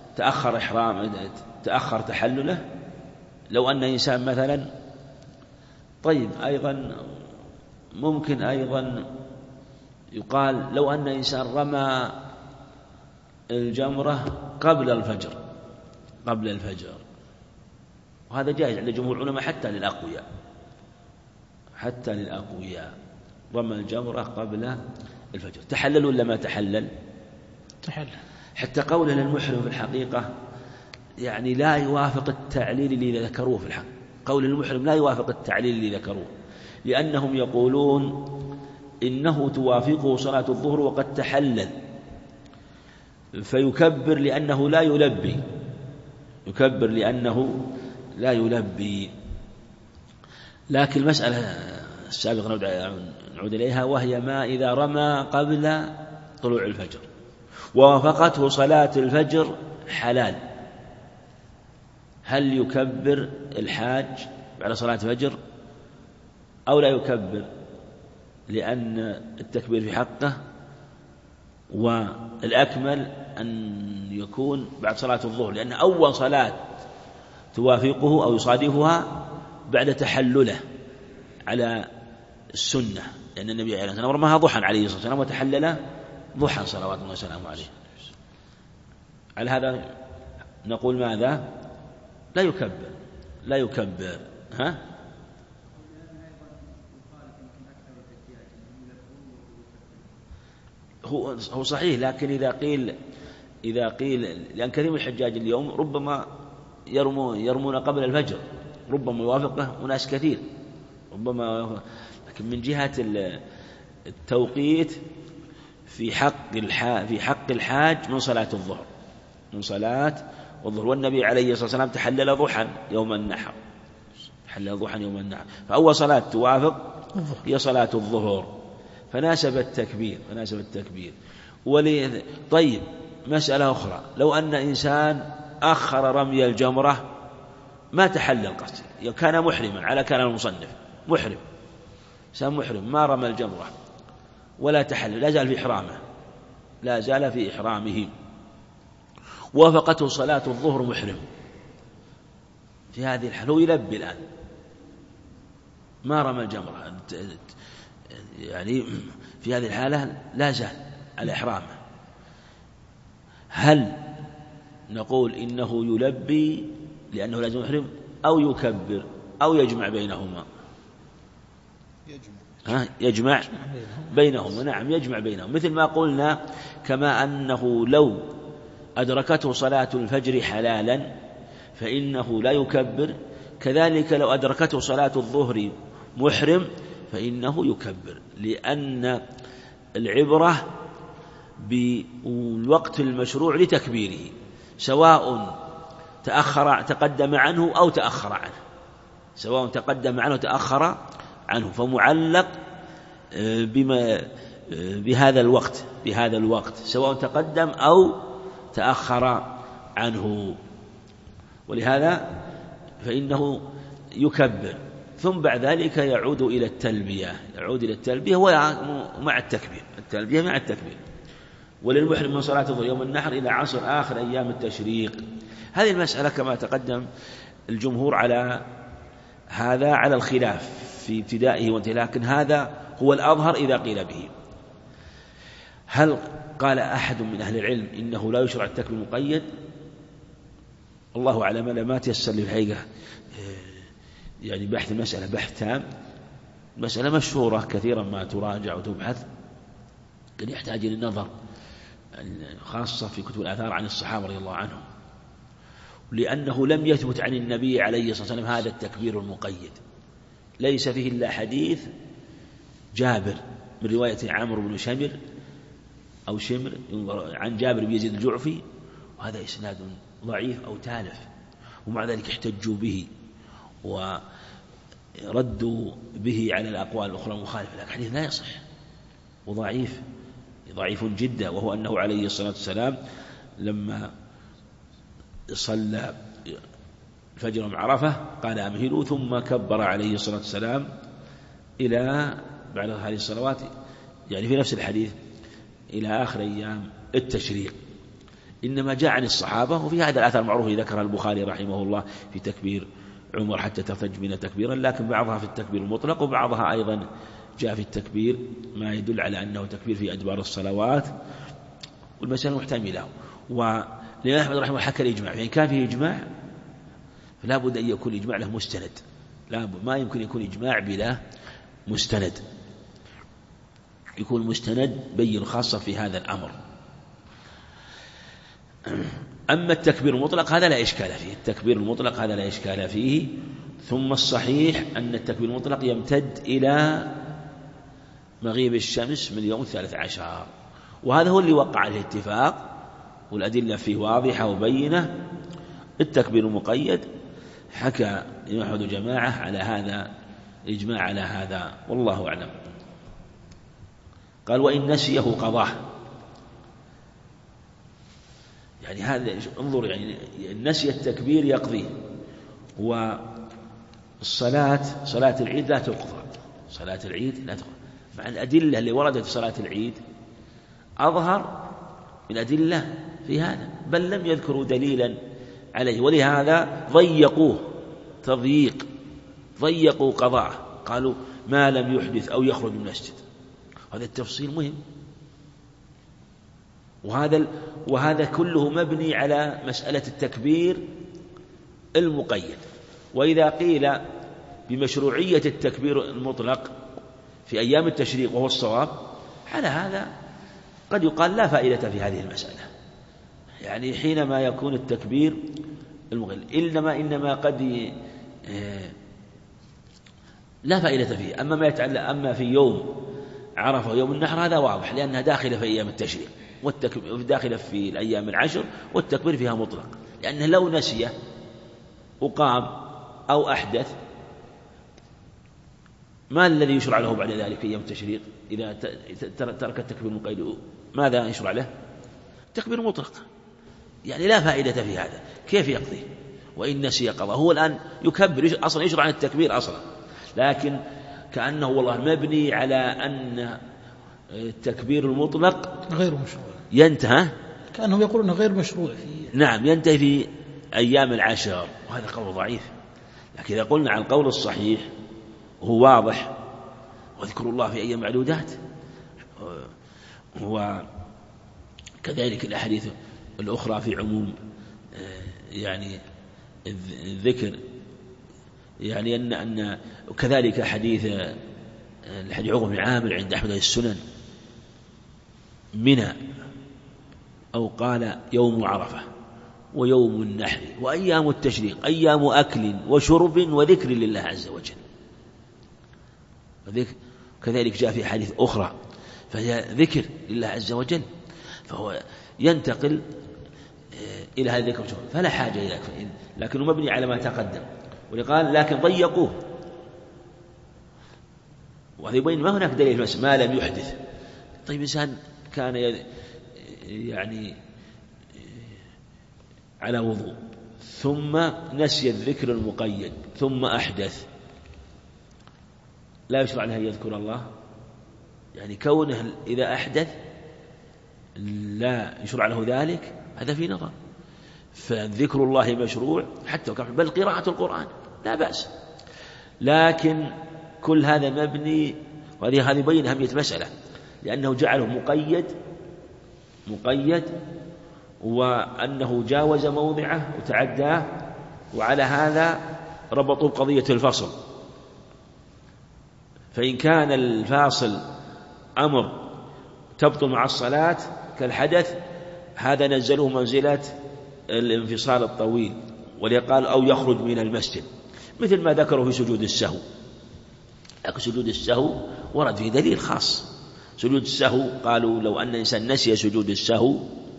تأخر تحلله، لو أن إنسان مثلا طيب أيضا ممكن أيضا يقال لو أن إنسان رمى الجمرة قبل الفجر، وهذا جائز عند جمهور العلماء حتى للأقوياء، رمى الجمرة قبل الفجر، تحلل ولا ما تحلل؟ حتى قوله للمحرم في الحقيقة يعني لا يوافق التعليل اللي ذكروه في الحق. قول المحرم لا يوافق التعليل اللي ذكروه، لأنهم يقولون إنه توافقه صلاة الظهر وقد تحلل، فيكبر لأنه لا يلبي. لكن المسألة السابقة نعود إليها، وهي ما إذا رمى قبل طلوع الفجر ووافقته صلاة الفجر حلال، هل يكبر الحاج بعد صلاة الفجر أو لا يكبر؟ لأن التكبير في حقه، والأكمل أن يكون بعد صلاة الظهر، لأن أول صلاة توافقه أو يصادفها بعد تحلله على السنة، لأن النبي عليه الصلاة والسلام رماها ضحى عليه الصلاة والسلام وتحلل ضحى صلوات الله وسلامه عليه. على هذا نقول ماذا؟ لا يكبر. هو صحيح، لكن إذا قيل لأن كثير من الحجاج اليوم ربما يرمون قبل الفجر، ربما يوافقه أناس كثير، ربما يوافقه. لكن من جهة التوقيت في حق الحاج من صلاة الظهر، من صلاة الظهر. والنبي عليه الصلاة والسلام تحلل ضحى يوم النحر، تحلل ضحى يوم النحر، فأول صلاة توافق هي صلاة الظهر، فناسب التكبير. طيب، مسألة أخرى، لو أن إنسان أخر رمي الجمرة ما تحلل قصد، كان محرما على كلام المصنف، محرم ما رمى الجمرة ولا تحلل، لا زال في إحرامه، وافقته صلاة الظهر محرم، في هذه الحالة هو يلبي الآن، ما رمى الجمرة، يعني في هذه الحالة لا زال على إحرامه. هل نقول إنه يلبي لأنه لازم يحرم، أو يكبر، أو يجمع بينهما؟ يجمع بينهما. نعم، يجمع بينهما، مثل ما قلنا كما أنه لو أدركته صلاة الفجر حلالا فإنه لا يكبر، كذلك لو أدركته صلاة الظهر محرم فإنه يكبر، لأن العبرة بالوقت المشروع لتكبيره، سواء تقدم عنه أو تأخر عنه، فمعلق بهذا الوقت سواء تقدم أو تأخر عنه، ولهذا فإنه يكبر، ثم بعد ذلك يعود إلى التلبية ومع التكبير. وللمحرم من صلاة الظهر يوم النحر إلى عصر آخر أيام التشريق. هذه المسألة كما تقدم الجمهور على هذا، على الخلاف في ابتدائه وانتهائه، لكن هذا هو الأظهر إذا قيل به. هل قال أحد من أهل العلم إنه لا يشرع التكبير المقيد؟ الله أعلم، ما تيسر لي الحقيقة يعني بحث المسألة بحث تام، مسألة مشهورة كثيرا ما تراجع وتبحث، قد يحتاج إلى النظر، خاصة في كتب الآثار عن الصحابة رضي الله عنهم، لأنه لم يثبت عن النبي عليه الصلاة والسلام هذا التكبير المقيد، ليس فيه إلا حديث جابر من رواية عمرو بن شمر عن جابر بن يزيد الجعفي، وهذا إسناد ضعيف أو تالف، ومع ذلك احتجوا به وردوا به على الأقوال الأخرى المخالفة، لكن الحديث لا يصح ضعيف جدا. وهو أنه عليه الصلاة والسلام لما صلى الفجر مع عرفة قال أمهلوا، ثم كبر عليه الصلاة والسلام إلى بعد هذه الصلوات، يعني في نفس الحديث إلى آخر أيام التشريق. إنما جاء عن الصحابة، وفي هذا الآثار المعروف ذكرها البخاري رحمه الله في تكبير عمر حتى ترتج من تكبيرا، لكن بعضها في التكبير المطلق، وبعضها أيضا جاء في التكبير ما يدل على أنه تكبير في أدبار الصلوات، والمسألة محتملة. ولأن أحمد رحمه الله حكى الإجماع، يعني كان فيه إجماع فلا بد أن يكون إجماع له مستند، ما يمكن يكون إجماع بلا مستند، يكون مستند بين خاصة في هذا الأمر. أما التكبير المطلق هذا لا إشكال فيه، ثم الصحيح أن التكبير المطلق يمتد إلى مغيب الشمس من يوم 13، وهذا هو اللي وقع عليه اتفاق، والأدلة فيه واضحة وبينة. التكبير المقيد حكى أحد جماعة على هذا، إجماع على هذا، والله أعلم. قال وإن نسيه قضاه، يعني هذا انظر، يعني نسي التكبير يقضيه، صلاة العيد لا تقضى، مع الأدلة اللي وردت في صلاة العيد أظهر من أدلة في هذا، بل لم يذكروا دليلا عليه، ولهذا ضيقوا قضاءه، قالوا ما لم يحدث أو يخرج من المسجد. هذا التفصيل مهم، وهذا كله مبني على مسألة التكبير المقيد. وإذا قيل بمشروعية التكبير المطلق في أيام التشريق وهو الصواب، على هذا قد يقال لا فائدة في هذه المسألة، يعني حينما يكون التكبير المقيد، إنما قد لا فائدة فيه. أما ما يتعلق أما في يوم عرفة ويوم النحر هذا واضح، لأنها داخلة في أيام التشريق داخلة في الأيام العشر، والتكبير فيها مطلق، لأنه لو نسي وقام أو أحدث ما الذي يشرع له بعد ذلك في أيام التشريق؟ إذا ترك التكبير المقيد ماذا يشرع له؟ تكبير مطلق، يعني لا فائدة في هذا. كيف يقضي وإن نسي قضى؟ هو الآن يكبر أصلا، يشرع عن التكبير أصلا، لكن كأنه والله مبني على أن التكبير المطلق غير مشروع، ينتهي كأنهم يقولون غير مشروع في نعم ينتهي في أيام العشر، وهذا قول ضعيف. لكن إذا قلنا عن القول الصحيح هو واضح، وذكر الله في أيام معدودات، وكذلك الأحاديث الأخرى في عموم يعني الذكر، يعني أن وكذلك حديث عقبة بن عامر عند أحمد السنن منى، أو قال يوم عرفة ويوم النحر وأيام التشريق أيام أكل وشرب وذكر لله عز وجل. كذلك جاء في حديث أخرى فهي ذكر لله عز وجل، فهو ينتقل إلى هذا الذكر، فلا حاجة إلى، لكنه مبني على ما تقدم. ولقال لكن ضيقوه، وهذا يبين ما هناك دليل ما لم يحدث. طيب إنسان كان يعني على وضوء ثم نسي الذكر المقيد ثم أحدث، لا يشرع له أن يذكر الله؟ يعني كونه إذا أحدث لا يشرع له ذلك، هذا في نظر. فذكر الله مشروع حتى وكان، بل قراءة القرآن لا بأس، لكن كل هذا مبني، وهذه يبين أهمية مسألة، لأنه جعله مقيد وأنه جاوز موضعه وتعداه، وعلى هذا ربطوا بقضية الفصل. فإن كان الفاصل أمر تبطل مع الصلاة كالحدث، هذا نزله منزلة الانفصال الطويل، وليقال أو يخرج من المسجد، مثل ما ذكروا في سجود السهو. لكن سجود السهو ورد فيه دليل خاص. سجود السهو قالوا لو أن الإنسان نسي سجود السهو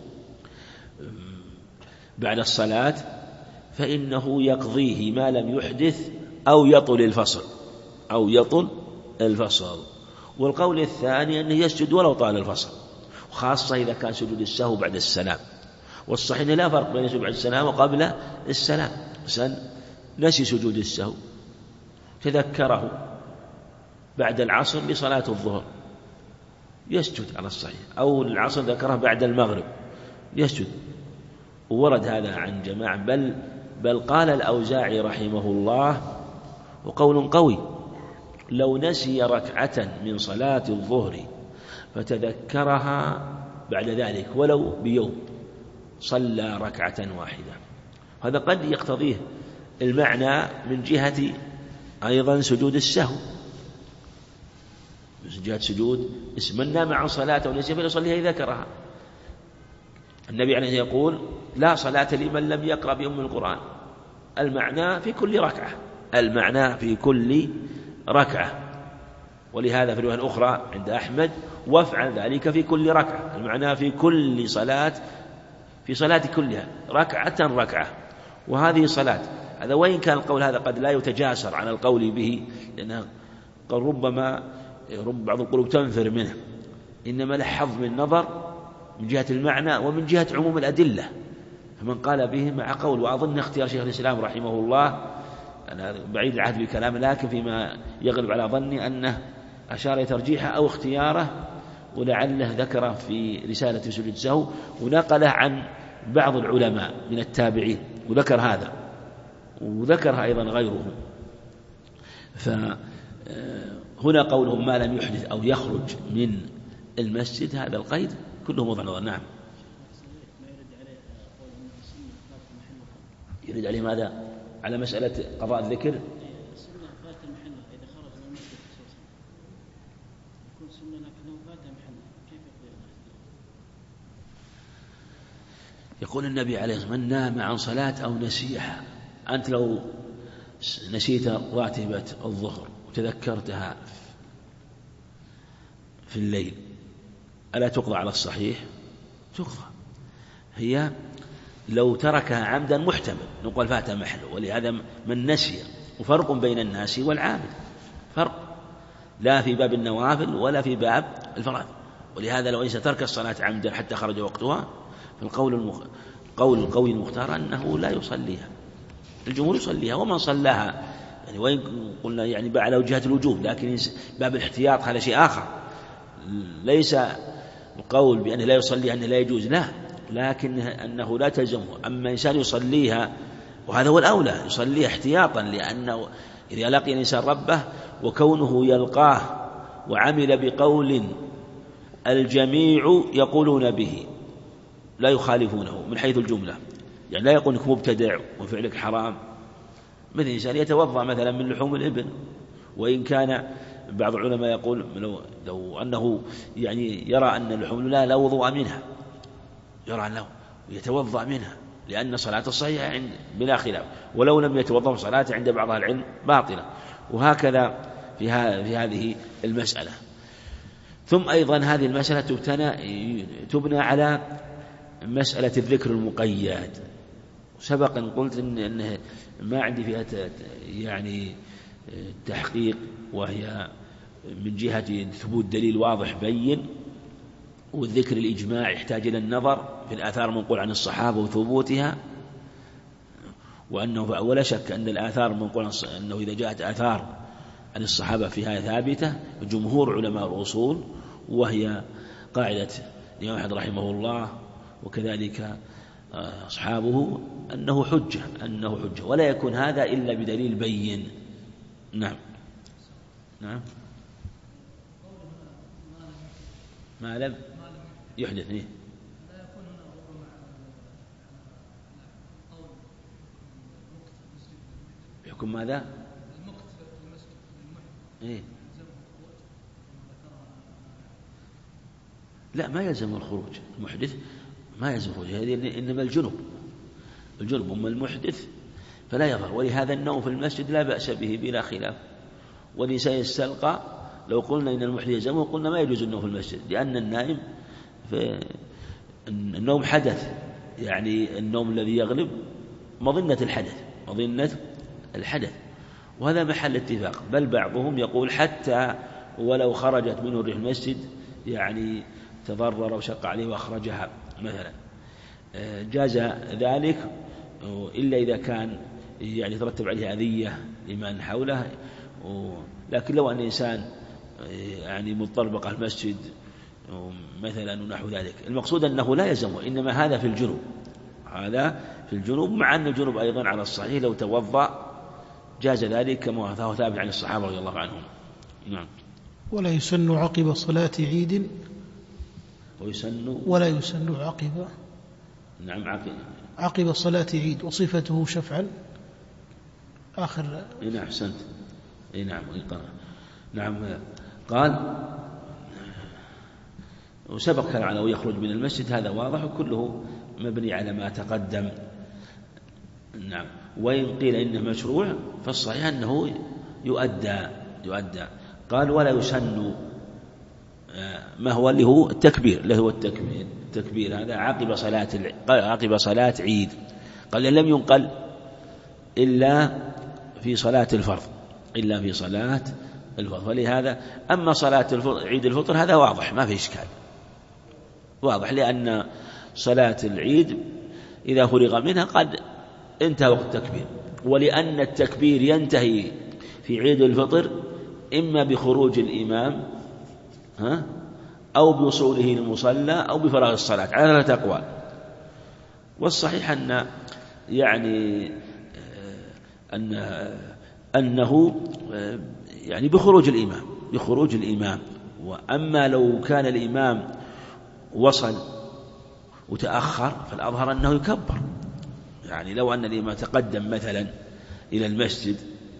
بعد الصلاة فإنه يقضيه ما لم يحدث أو يطل الفصل. والقول الثاني أنه يسجد ولو طال الفصل، وخاصة إذا كان سجود السهو بعد السلام. والصحيح لا فرق بين سجود بعد السلام وقبل السلام. نسي سجود السهو تذكره بعد العصر لصلاة الظهر يسجد على الصحيح، أو العصر ذكره بعد المغرب يسجد. وورد هذا عن جماعة، بل قال الأوزاعي رحمه الله وقول قوي: لو نسي ركعة من صلاة الظهر فتذكرها بعد ذلك ولو بيوم صلى ركعة واحدة. هذا قد يقتضيه المعنى من جهة أيضا سجود السهو، من جهة سجود من نام عن صلاة ونسي فليصليها إذا ذكرها. النبي عليه الصلاة والسلام يقول: لا صلاة لمن لم يقرأ بأم القرآن. المعنى في كل ركعة. ولهذا في الرواية الأخرى عند أحمد: وافعل ذلك في كل ركعة. المعنى في كل صلاة، في صلاة كلها ركعة. وهذه صلاة. هذا وإن كان القول هذا قد لا يتجاسر على القول به، لأنه ربما بعض القلوب تنفر منه، إنما له حظ من نظر من جهة المعنى ومن جهة عموم الأدلة، فمن قال به مع قول. وأظن اختيار شيخ الإسلام رحمه الله، أنا بعيد العهد بكلامه، لكن فيما يغلب على ظني أنه أشار إلى ترجيحه أو اختياره، ولعله ذكره في رسالة سجود السهو، ونقله عن بعض العلماء من التابعين، وذكر هذا وذكرها أيضا غيره. فهنا قولهم ما لم يحدث أو يخرج من المسجد، هذا القيد كله موضع نظر. نعم. يريد عليه ماذا؟ على مسألة قضاء الذكر. يقول النبي عليه الصلاة والسلام: من نام عن صلاة أو نسيها. أنت لو نسيت راتبة الظهر وتذكرتها في الليل، ألا تقضى على الصحيح؟ تقضى. هي لو تركها عمدا محتمل نقول فات محله، ولهذا من نسي. وفرق بين الناس والعامد، فرق لا في باب النوافل ولا في باب الفرائض. ولهذا لو إنسان ترك الصلاة عمدا حتى خرج وقتها، قول القوي المختار أنه لا يصليها. الجمهور يصليها، ومن صلاها يعني وإن قلنا يعني على وجهة الوجوب، لكن باب الاحتياط هذا شيء آخر. ليس القول بأنه لا يصليها أنه لا يجوز، لا، لكن أنه لا تلزمه. أما إنسان يصليها، وهذا هو الأولى، يصليها احتياطا، لأنه إذا لقي الإنسان ربه وكونه يلقاه وعمل بقول الجميع يقولون به لا يخالفونه من حيث الجملة، يعني لا يقول انك مبتدع وفعلك حرام. مثل إنسان يتوضأ مثلا من لحوم الإبل، وإن كان بعض العلماء يقول لو أنه يعني يرى أن اللحوم لا وضوء منها، يرى أنه يتوضأ منها، لأن صلاة الصحيحة بلا خلاف، ولو لم يتوضأ صلاة عند بعض العلم باطلة. وهكذا في هذه المسألة. ثم أيضا هذه المسألة تبنى على مسألة الذكر المقيد. سبق أن قلت إنه ما عندي فيها يعني تحقيق، وهي من جهة ثبوت دليل واضح بين، والذكر الإجماع يحتاج إلى النظر في الآثار المنقول عن الصحابة وثبوتها، وأنه ولا شك أن الآثار المنقول أنه إذا جاءت آثار عن الصحابة فيها ثابتة جمهور علماء الأصول، وهي قاعدة الإمام أحمد رحمه الله وكذلك أصحابه أنه حجة ولا يكون هذا إلا بدليل بين. نعم ما لم يحدث إيه؟ يحكم ماذا؟ إيه؟ لا، ما يلزم الخروج. المحدث ما يلزم الخروج، هذه إنما الجنب أما المحدث فلا يظهر. ولهذا النوم في المسجد لا بأس به بلا خلاف. والنساء يستلقى، لو قلنا إن المحدث يلزمه قلنا ما يجوز النوم في المسجد، لأن النائم النوم حدث، يعني النوم الذي يغلب مظنة الحدث، وهذا محل اتفاق. بل بعضهم يقول حتى ولو خرجت منه الريح المسجد، يعني تضرر وشق عليه وأخرجها مثلا، جاز ذلك، إلا إذا كان يعني ترتب عليه أذية لمن حوله. لكن لو أن الإنسان يعني مضطر بقى المسجد مثلا ونحو ذلك، المقصود أنه لا يلزمه، إنما هذا في الجنوب، مع أن الجنوب أيضا على الصحيح لو توضأ جاز ذلك كما هو ثابت عن الصحابة رضي الله عنهم. نعم. ولا يسن عقب صلاة عيد، ولا يسن عقب، نعم، عقب صلاة عيد، وصفته شفعا آخر. نعم، أحسنت. نعم، قال وسبق كان على يخرج من المسجد، هذا واضح وكله مبني على ما تقدم. نعم. وإن قيل إنه مشروع فالصحيح أنه يؤدى. قال ولا يسن ما هو اللي هو التكبير هذا عقب صلاة عيد. قال لم ينقل إلا في صلاة الفرض، ولهذا أما صلاة عيد الفطر هذا واضح ما في إشكال، واضح، لأن صلاة العيد إذا فرغ منها قد انتهى وقت التكبير، ولأن التكبير ينتهي في عيد الفطر إما بخروج الإمام أو بوصوله للمصلى أو بفراغ الصلاة على 3 أقوال. والصحيح أنه يعني بخروج الإمام. وأما لو كان الإمام وصل وتأخر فالأظهر أنه يكبر، يعني لو أن الإمام تقدم مثلا إلى المسجد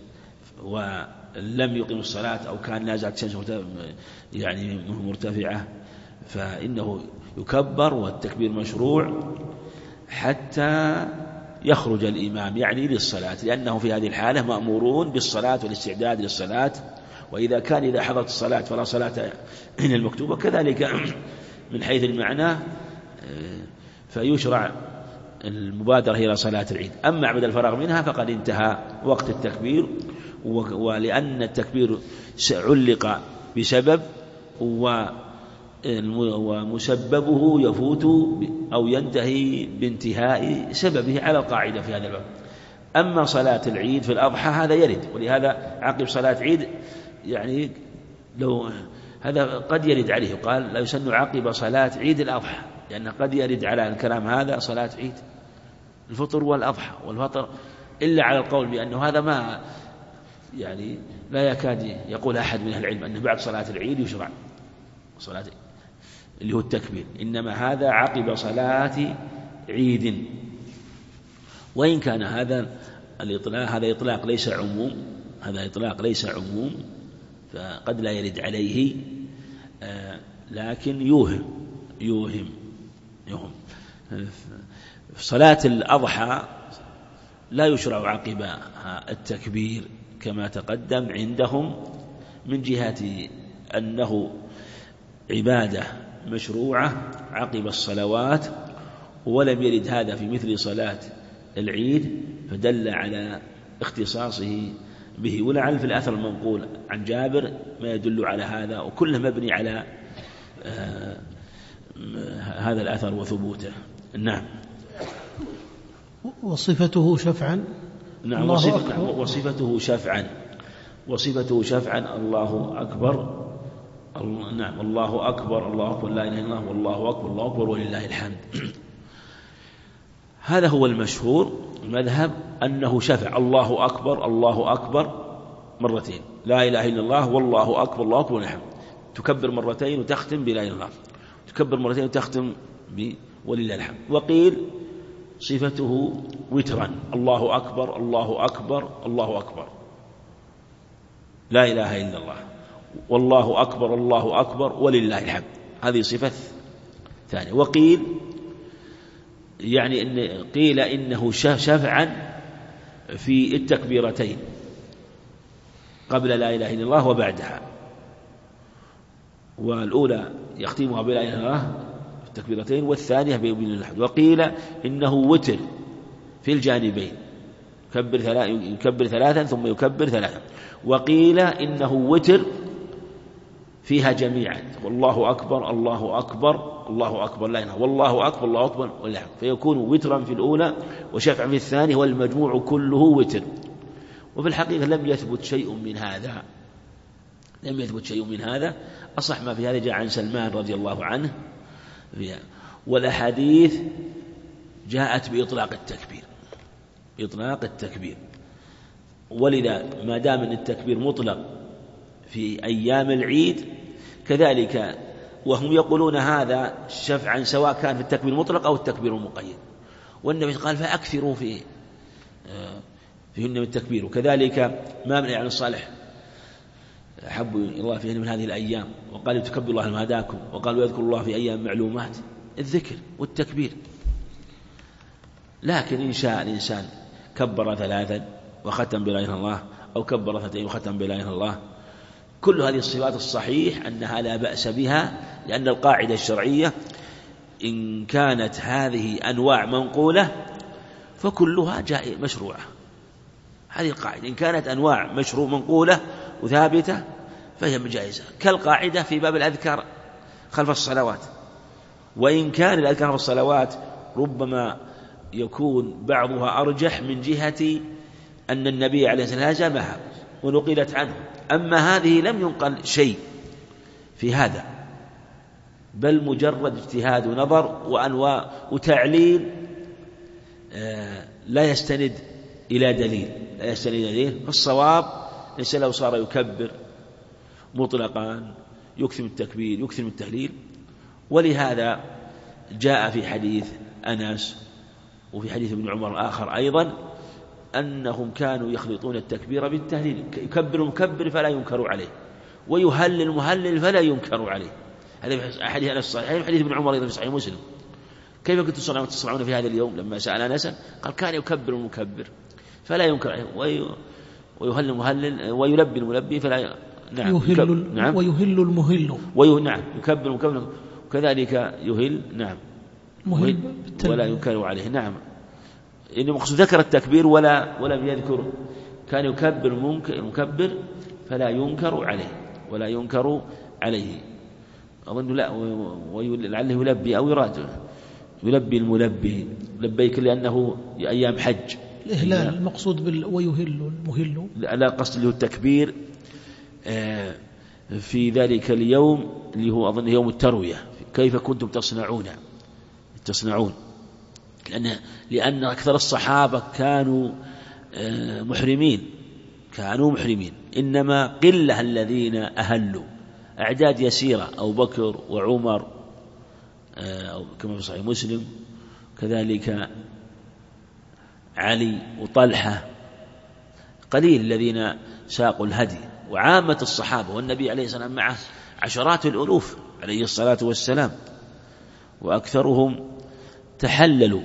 ولم يقم الصلاة أو كان نازعة الشمس يعني مرتفعة فإنه يكبر، والتكبير مشروع حتى يخرج الإمام يعني للصلاة، لأنه في هذه الحالة مأمورون بالصلاة والاستعداد للصلاة. وإذا كان إذا حضرت الصلاة فلا صلاة إلا المكتوبة كذلك من حيث المعنى، فيشرع المبادرة إلى صلاة العيد. أما بعد الفراغ منها فقد انتهى وقت التكبير، ولأن التكبير علق بسبب ومسببه يفوت أو ينتهي بانتهاء سببه على القاعدة في هذا الباب. أما صلاة العيد في الأضحى هذا يرد، ولهذا عقب صلاة عيد يعني لو هذا قد يرد عليه قال لا يسن عقب صلاة عيد الأضحى، لأن قد يرد على الكلام هذا صلاة عيد الفطر والأضحى والفطر، إلا على القول بأنه هذا ما يعني لا يكاد يقول أحد من أهل العلم أنه بعد صلاة العيد يشرع صلاة اللي هو التكبير، إنما هذا عقب صلاة عيد. وإن كان هذا الإطلاق هذا إطلاق ليس عموم، هذا إطلاق ليس عموم، فقد لا يرد عليه، لكن يوهم. صلاة الأضحى لا يشرع عقبها التكبير كما تقدم عندهم، من جهة أنه عبادة مشروعة عقب الصلوات، ولم يرد هذا في مثل صلاة العيد، فدل على اختصاصه به. ولعل في الأثر المنقول عن جابر ما يدل على هذا، وكله مبني على هذا الأثر وثبوته. نعم. وصفته شفعا. نعم. وصفته شفعا الله أكبر. نعم. الله أكبر الله أكبر لا إله إلا الله والله أكبر الله أكبر ولله الحمد. هذا هو المشهور المذهب، أنه شفع الله أكبر مرتين، لا إله إلا الله والله أكبر الله أكبر ولله الحمد، تكبر مرتين وتختم بلا إله إلا الله، تكبر مرتين وتختم ولله الحمد. وقيل صفته وترا، الله أكبر الله أكبر الله أكبر لا إله إلا الله والله أكبر ولله الحمد، هذه صفة ثانية. وقيل يعني قيل إنه شفعا في التكبيرتين قبل لا إله إلا الله وبعدها، والأولى يختمها بلا إله إلا الله في التكبيرتين، والثانية بيوم الأحد. وقيل إنه وتر في الجانبين، يكبر ثلاثا ثم يكبر ثلاثا. وقيل إنه وتر فيها جميعا، والله أكبر الله أكبر الله أكبر لا إله والله أكبر الله أكبر والله، فيكون وترا في الأولى وشفعا في الثانية، والمجموع كله وتر. وفي الحقيقة لم يثبت شيء من هذا، أصح ما في هذا جاء عن سلمان رضي الله عنه فيها، والأحاديث جاءت بإطلاق التكبير. ولذا ما دام أن التكبير مطلق في أيام العيد كذلك، وهم يقولون هذا شفعا سواء كان في التكبير المطلق أو التكبير المقيد، والنبي قال فأكثروا فيهن من التكبير. وكذلك ما من عن الصالح أحب الله فيهن من هذه الأيام، وقال تكبر الله ما هداكم، وقالوا يذكر الله في أيام معلومات، الذكر والتكبير. لكن إن شاء الإنسان كبر ثلاثا وختم بلا إله إلا الله، أو كبر اثنتين وختم بلا إله إلا الله، كل هذه الصفات الصحيح أنها لا بأس بها، لأن القاعدة الشرعية إن كانت هذه أنواع منقولة فكلها مشروعة. هذه القاعدة، إن كانت أنواع منقولة وثابتة فهي جائزة، كالقاعدة في باب الأذكار خلف الصلوات. وإن كان الأذكار خلف الصلوات ربما يكون بعضها أرجح من جهة أن النبي عليه الصلاة والسلام هاجمها ونقلت عنه، أما هذه لم ينقل شيء في هذا، بل مجرد اجتهاد ونظر وأنواع وتعليل لا يستند إلى دليل. فالصواب ليس لو صار يكبر مطلقا يكثر التكبير يكثر التهليل. ولهذا جاء في حديث أنس وفي حديث ابن عمر آخر أيضا أنهم كانوا يخلطون التكبير بالتهليل، يكبر المكبر فلا ينكر عليه، ويهلل المهلل فلا ينكر عليه. هذا في حديث أنس الصحيح، حديث ابن عمر أيضا في صحيح مسلم، كيف كنتم تصنعون في هذا اليوم؟ لما سأل أنسا قال كان يكبر المكبر فلا ينكر عليه، ويهل المهلل ويلبي الملبي فلا نعم ويهل المهل نعم يكبر المكبر وكذلك يهل نعم مهل ولا ينكر عليه. نعم إنه مقصود ذكر التكبير ولم يذكر كان يكبر المكبر فلا ينكر عليه أظن لا لعله يلبي أو يراد يلبي الملبي لبيك لأنه أيام حج الإهلال المقصود ويهل المهل لا قصد له التكبير في ذلك اليوم اللي هو أظن يوم التروية. كيف كنتم تصنعون لأن أكثر الصحابة كانوا محرمين إنما قلة الذين أهلوا أعداد يسيرة أبو بكر وعمر كما في صحيح مسلم كذلك علي وطلحة قليل الذين ساقوا الهدي وعامة الصحابة والنبي عليه الصلاة والسلام معه عشرات الألوف عليه الصلاة والسلام وأكثرهم تحللوا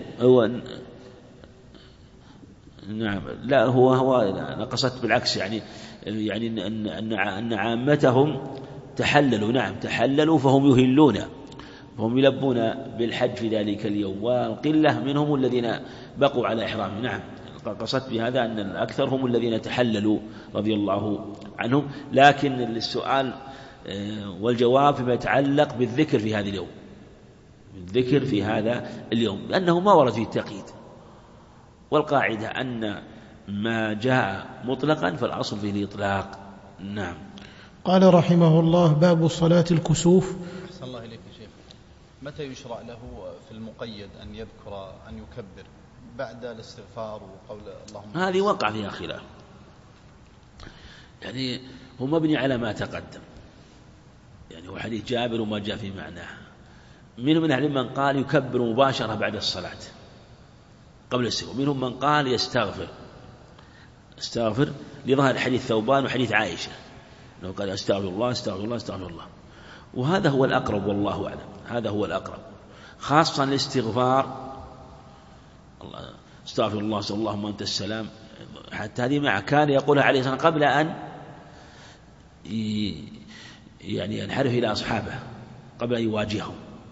نعم لا هو أنا قصدت بالعكس يعني أن عامتهم تحللوا فهم يهلون فهم يلبون بالحج في ذلك اليوم والقلة منهم الذين بقوا على إحرامهم. نعم قصدت بهذا أن الأكثر هم الذين تحللوا رضي الله عنهم. لكن السؤال والجواب فيما يتعلق بالذكر في هذا اليوم لأنه ما ورد فيه التقييد والقاعدة أن ما جاء مطلقا فالأصل فيه الإطلاق. نعم. قال رحمه الله باب صلاة الكسوف. أحسن الله إليك يا شيخ. متى يشرع له في المقيد أن يذكر أن يكبر بعد الاستغفار وقول اللهم؟ هذه وقع فيها خلاف يعني هو مبني على ما تقدم يعني هو حديث جابر وما جاء في معناه. من أهل من قال يكبر مباشرة بعد الصلاة قبل الاستغفار ومنهم من قال يستغفر لظهر حديث ثوبان وحديث عائشة أنه قال استغفر الله وهذا هو الأقرب والله أعلم. هذا هو الأقرب خاصة الاستغفار استغفر الله اللهم أنت السلام حتى هذه مع كان يقولها عليه الصلاة والسلام قبل أن يعني ينحرف إلى أصحابه قبل أن يواجههم.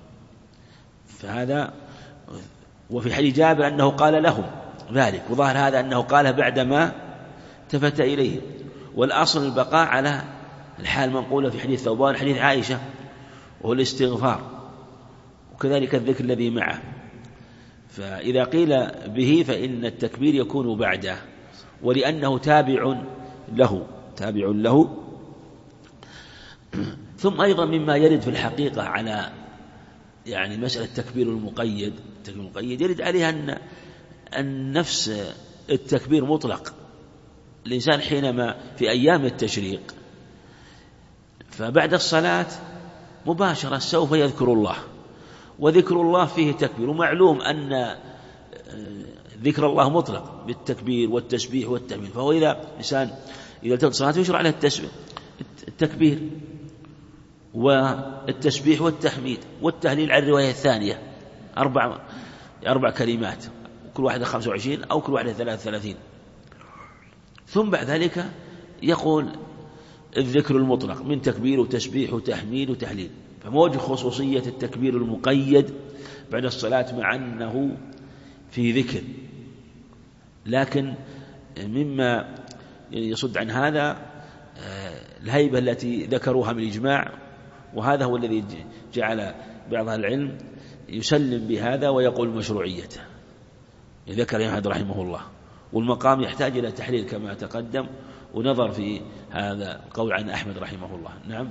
فهذا وفي حديث جابر أنه قال لهم ذلك وظاهر هذا أنه قاله بعدما التفت إليه والأصل البقاء على الحال منقولة في حديث ثوبان حديث عائشة وهو الاستغفار وكذلك الذكر الذي معه. فإذا قيل به فإن التكبير يكون بعده ولأنه تابع له. ثم أيضا مما يرد في الحقيقة على يعني مسألة التكبير المقيد يرد عليها أن نفس التكبير مطلق. الإنسان حينما في أيام التشريق فبعد الصلاة مباشرة سوف يذكر الله وذكر الله فيه تكبير ومعلوم أن ذكر الله مطلق بالتكبير والتسبيح والتهليل. فهو إذا التفت الصلاة يشرع عليه التكبير والتسبيح والتحميد والتهليل على الرواية الثانية 4 كلمات كل واحدة 25 أو كل واحدة 33. ثم بعد ذلك يقول الذكر المطلق من تكبير وتسبيح وتحميد وتهليل. فموجه خصوصية التكبير المقيد بعد الصلاة مع أنه في ذكر. لكن مما يصد عن هذا الهيبة التي ذكروها من الإجماع وهذا هو الذي جعل بعض العلم يسلم بهذا ويقول مشروعيته ذكر أحمد رحمه الله. والمقام يحتاج إلى تحليل كما تقدم ونظر في هذا القول عن أحمد رحمه الله. نعم.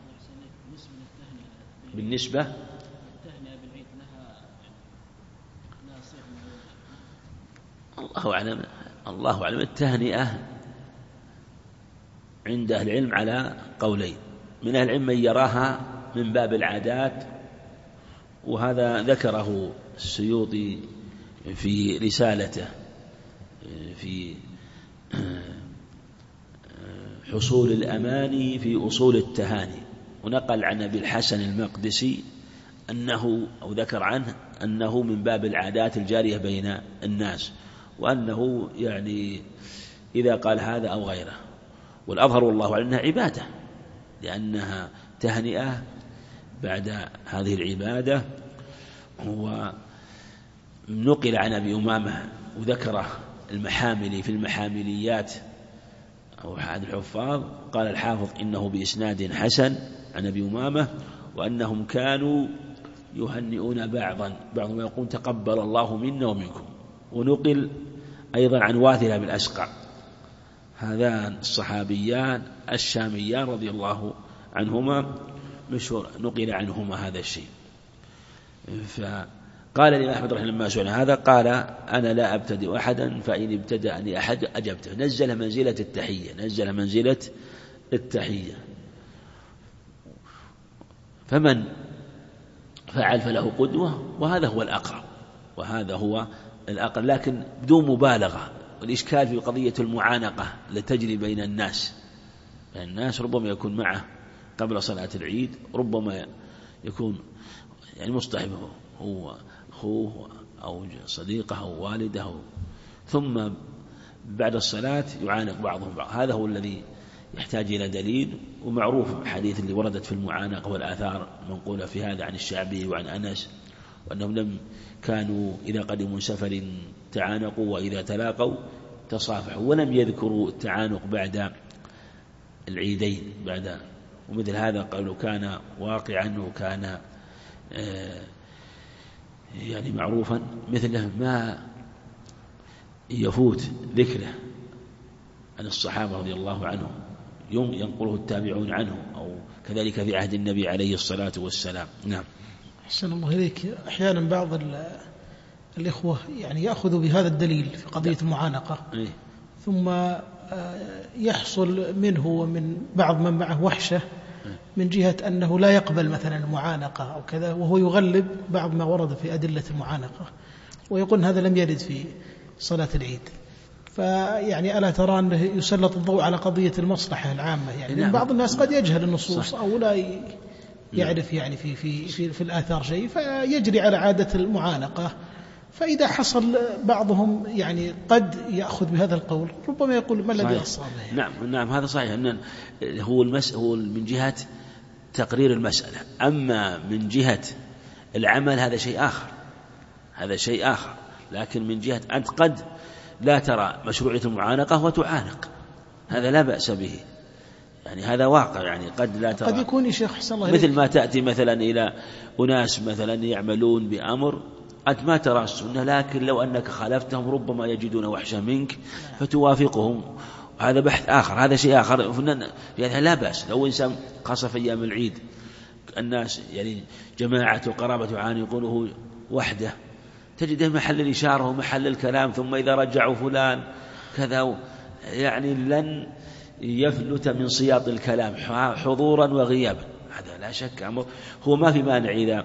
بالنسبة الله أعلم التهنئة عند أهل العلم على قولين. من أهل العلم من يراها من باب العادات وهذا ذكره السيوطي في رسالته في حصول الأماني في أصول التهاني ونقل عن أبي الحسن المقدسي أنه أو ذكر عنه أنه من باب العادات الجارية بين الناس، وأنه يعني إذا قال هذا أو غيره. والأظهر والله أعلم أنها عبادة، لأنها تهنئة بعد هذه العبادة. ونقل عن أبي أمامة وذكره المحاملي في المحامليات أو أحد الحفاظ، قال الحافظ إنه بإسناد حسن عن أبي أمامة، وأنهم كانوا يهنئون بعضهم يقول تقبل الله منا ومنكم. ونقل أيضا عن واثلة بن الأسقع، هذان الصحابيان الشاميان رضي الله عنهما مشهور، نقل عنهما هذا الشيء. فقال الإمام أحمد رحمه الله لما سئل هذا قال أنا لا أبتدئ أحدا، فإن ابتدأني أحد أجبته. نزل منزلة التحية، نزل منزلة التحية. فمن فعل فله قدوة، وهذا هو الأقرب، وهذا هو الأقرب، لكن بدون مبالغة. والإشكال في قضية المعانقة التي تجري بين الناس، الناس ربما يكون معه قبل صلاة العيد، ربما يكون يعني مصطحبه هو أخوه أو صديقه أو والده، ثم بعد الصلاة يعانق بعضهم بعض. هذا هو الذي يحتاج إلى دليل. ومعروف حديث اللي وردت في المعانقة والآثار منقولة في هذا عن الشعبي وعن أنس، وأنهم لم كانوا إذا قدموا من سفر تعانقوا وإذا تلاقوا تصافحوا، ولم يذكروا التعانق بعد العيدين ومثل هذا قالوا كان واقعا وكان يعني معروفا، مثله ما يفوت ذكره عن الصحابة رضي الله عنهم ينقله التابعون عنه، أو كذلك في عهد النبي عليه الصلاة والسلام. نعم. أحسن الله إليك. أحيانا بعض الإخوة يعني يأخذوا بهذا الدليل في قضية المعانقة، ثم يحصل منه ومن بعض من معه وحشة من جهة أنه لا يقبل مثلا المعانقة أو كذا، وهو يغلب بعض ما ورد في أدلة المعانقة ويقول هذا لم يرد في صلاة العيد. فيعني ألا ترى أنه يسلط الضوء على قضية المصلحة العامة؟ يعني نعم. بعض الناس قد يجهل النصوص صح. أو لا يعرف يعني في الآثار شيء، فيجري على عادة المعانقة. فإذا حصل بعضهم يعني قد يأخذ بهذا القول، ربما يقول ما الذي أصابه يعني. نعم هذا صحيح. أن هو من جهة تقرير المسألة، أما من جهة العمل هذا شيء آخر. لكن من جهة أنت قد لا ترى مشروعية المعانقة وتعانق، هذا لا بأس به، يعني هذا واقع. يعني قد لا ترى، قد يكون يا شيخ حسن الله مثل ما تأتي مثلا إلى أناس مثلا يعملون بأمر أنت ما ترى السنة، لكن لو أنك خالفتهم ربما يجدون وحشة منك فتوافقهم، هذا بحث آخر، هذا شيء آخر. يعني لا بأس لو إنسان خاصة في أيام العيد الناس يعني جماعة وقرابة يعانقونه وحده، تجده محل الإشارة ومحل الكلام، ثم إذا رجعوا فلان كذا، يعني لن يفلت من سياط الكلام حضورا وغيابا. هذا لا شك أمر هو ما في مانع إذا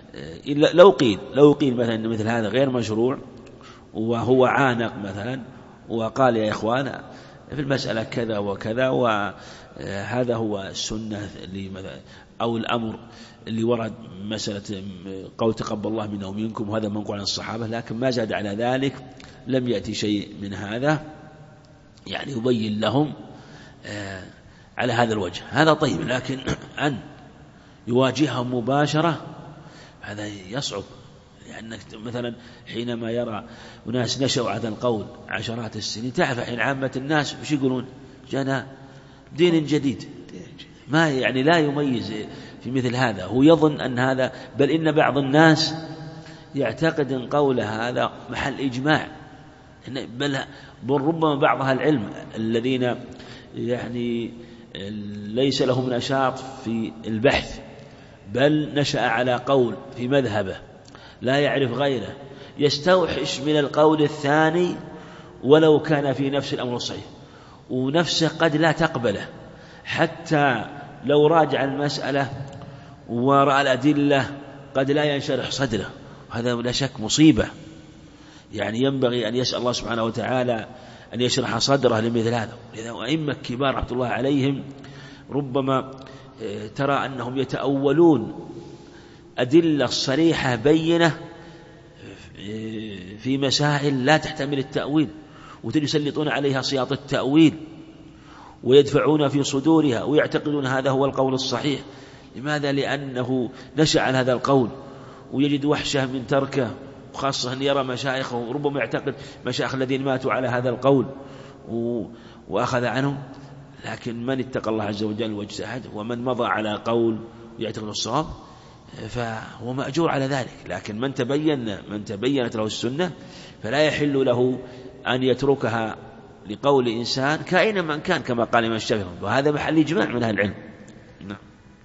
لو قيل مثلا مثل هذا غير مشروع، وهو عانق مثلا وقال يا إخوان في المسألة كذا وكذا، وهذا هو السنة اللي مثلا أو الأمر اللي ورد مسألة قول تقبل الله منا ومنكم، وهذا منقول عن الصحابة، لكن ما زاد على ذلك لم يأتي شيء من هذا، يعني يبين لهم على هذا الوجه، هذا طيب. لكن أن يواجههم مباشرة هذا يصعب، لأنك مثلا حينما يرى أناس نشأوا هذا القول عشرات السنين، تعرف حين عامة الناس وش يقولون؟ جانا دين جديد، ما يعني لا يميز في مثل هذا. هو يظن أن هذا، بل إن بعض الناس يعتقد أن قوله هذا محل إجماع، بل ربما بعض أهل العلم الذين يعني ليس لهم نشاط في البحث، بل نشأ على قول في مذهبه لا يعرف غيره، يستوحش من القول الثاني ولو كان في نفس الأمر الصحيح، ونفسه قد لا تقبله، حتى لو راجع المسألة ورأى الأدلة قد لا ينشرح صدره، هذا لا شك مصيبة. يعني ينبغي أن يسأل الله سبحانه وتعالى أن يشرح صدره لمثل هذا. لذا أئمة كبار رحمة الله عليهم ربما ترى أنهم يتأولون أدلة صريحة بينة في مسائل لا تحتمل التأويل، ويسلطون عليها سياط التأويل ويدفعون في صدورها ويعتقدون هذا هو القول الصحيح. لماذا؟ لأنه نشأ على هذا القول ويجد وحشة من تركه، وخاصة أن يرى مشايخه، وربما يعتقد مشايخ الذين ماتوا على هذا القول وأخذ عنهم. لكن من اتقى الله عز وجل واجتهد ومن مضى على قول يعتقد الصواب فهو مأجور على ذلك. لكن من تبينت له السنة فلا يحل له أن يتركها لقول إنسان كائنا من كان، كما قال الإمام الشافعي، وهذا محل إجماع من أهل العلم. نعم.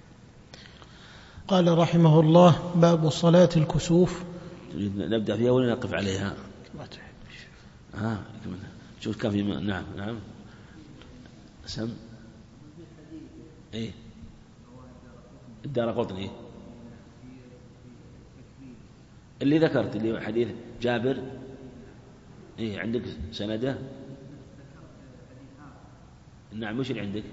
قال رحمه الله: باب صلاة الكسوف. نبدأ فيها ولا نقف عليها؟ شوف كان في نعم سم الدارقطني اللي ذكرت اللي حديث جابر عندك سنده؟ نعم. وش اللي عندك؟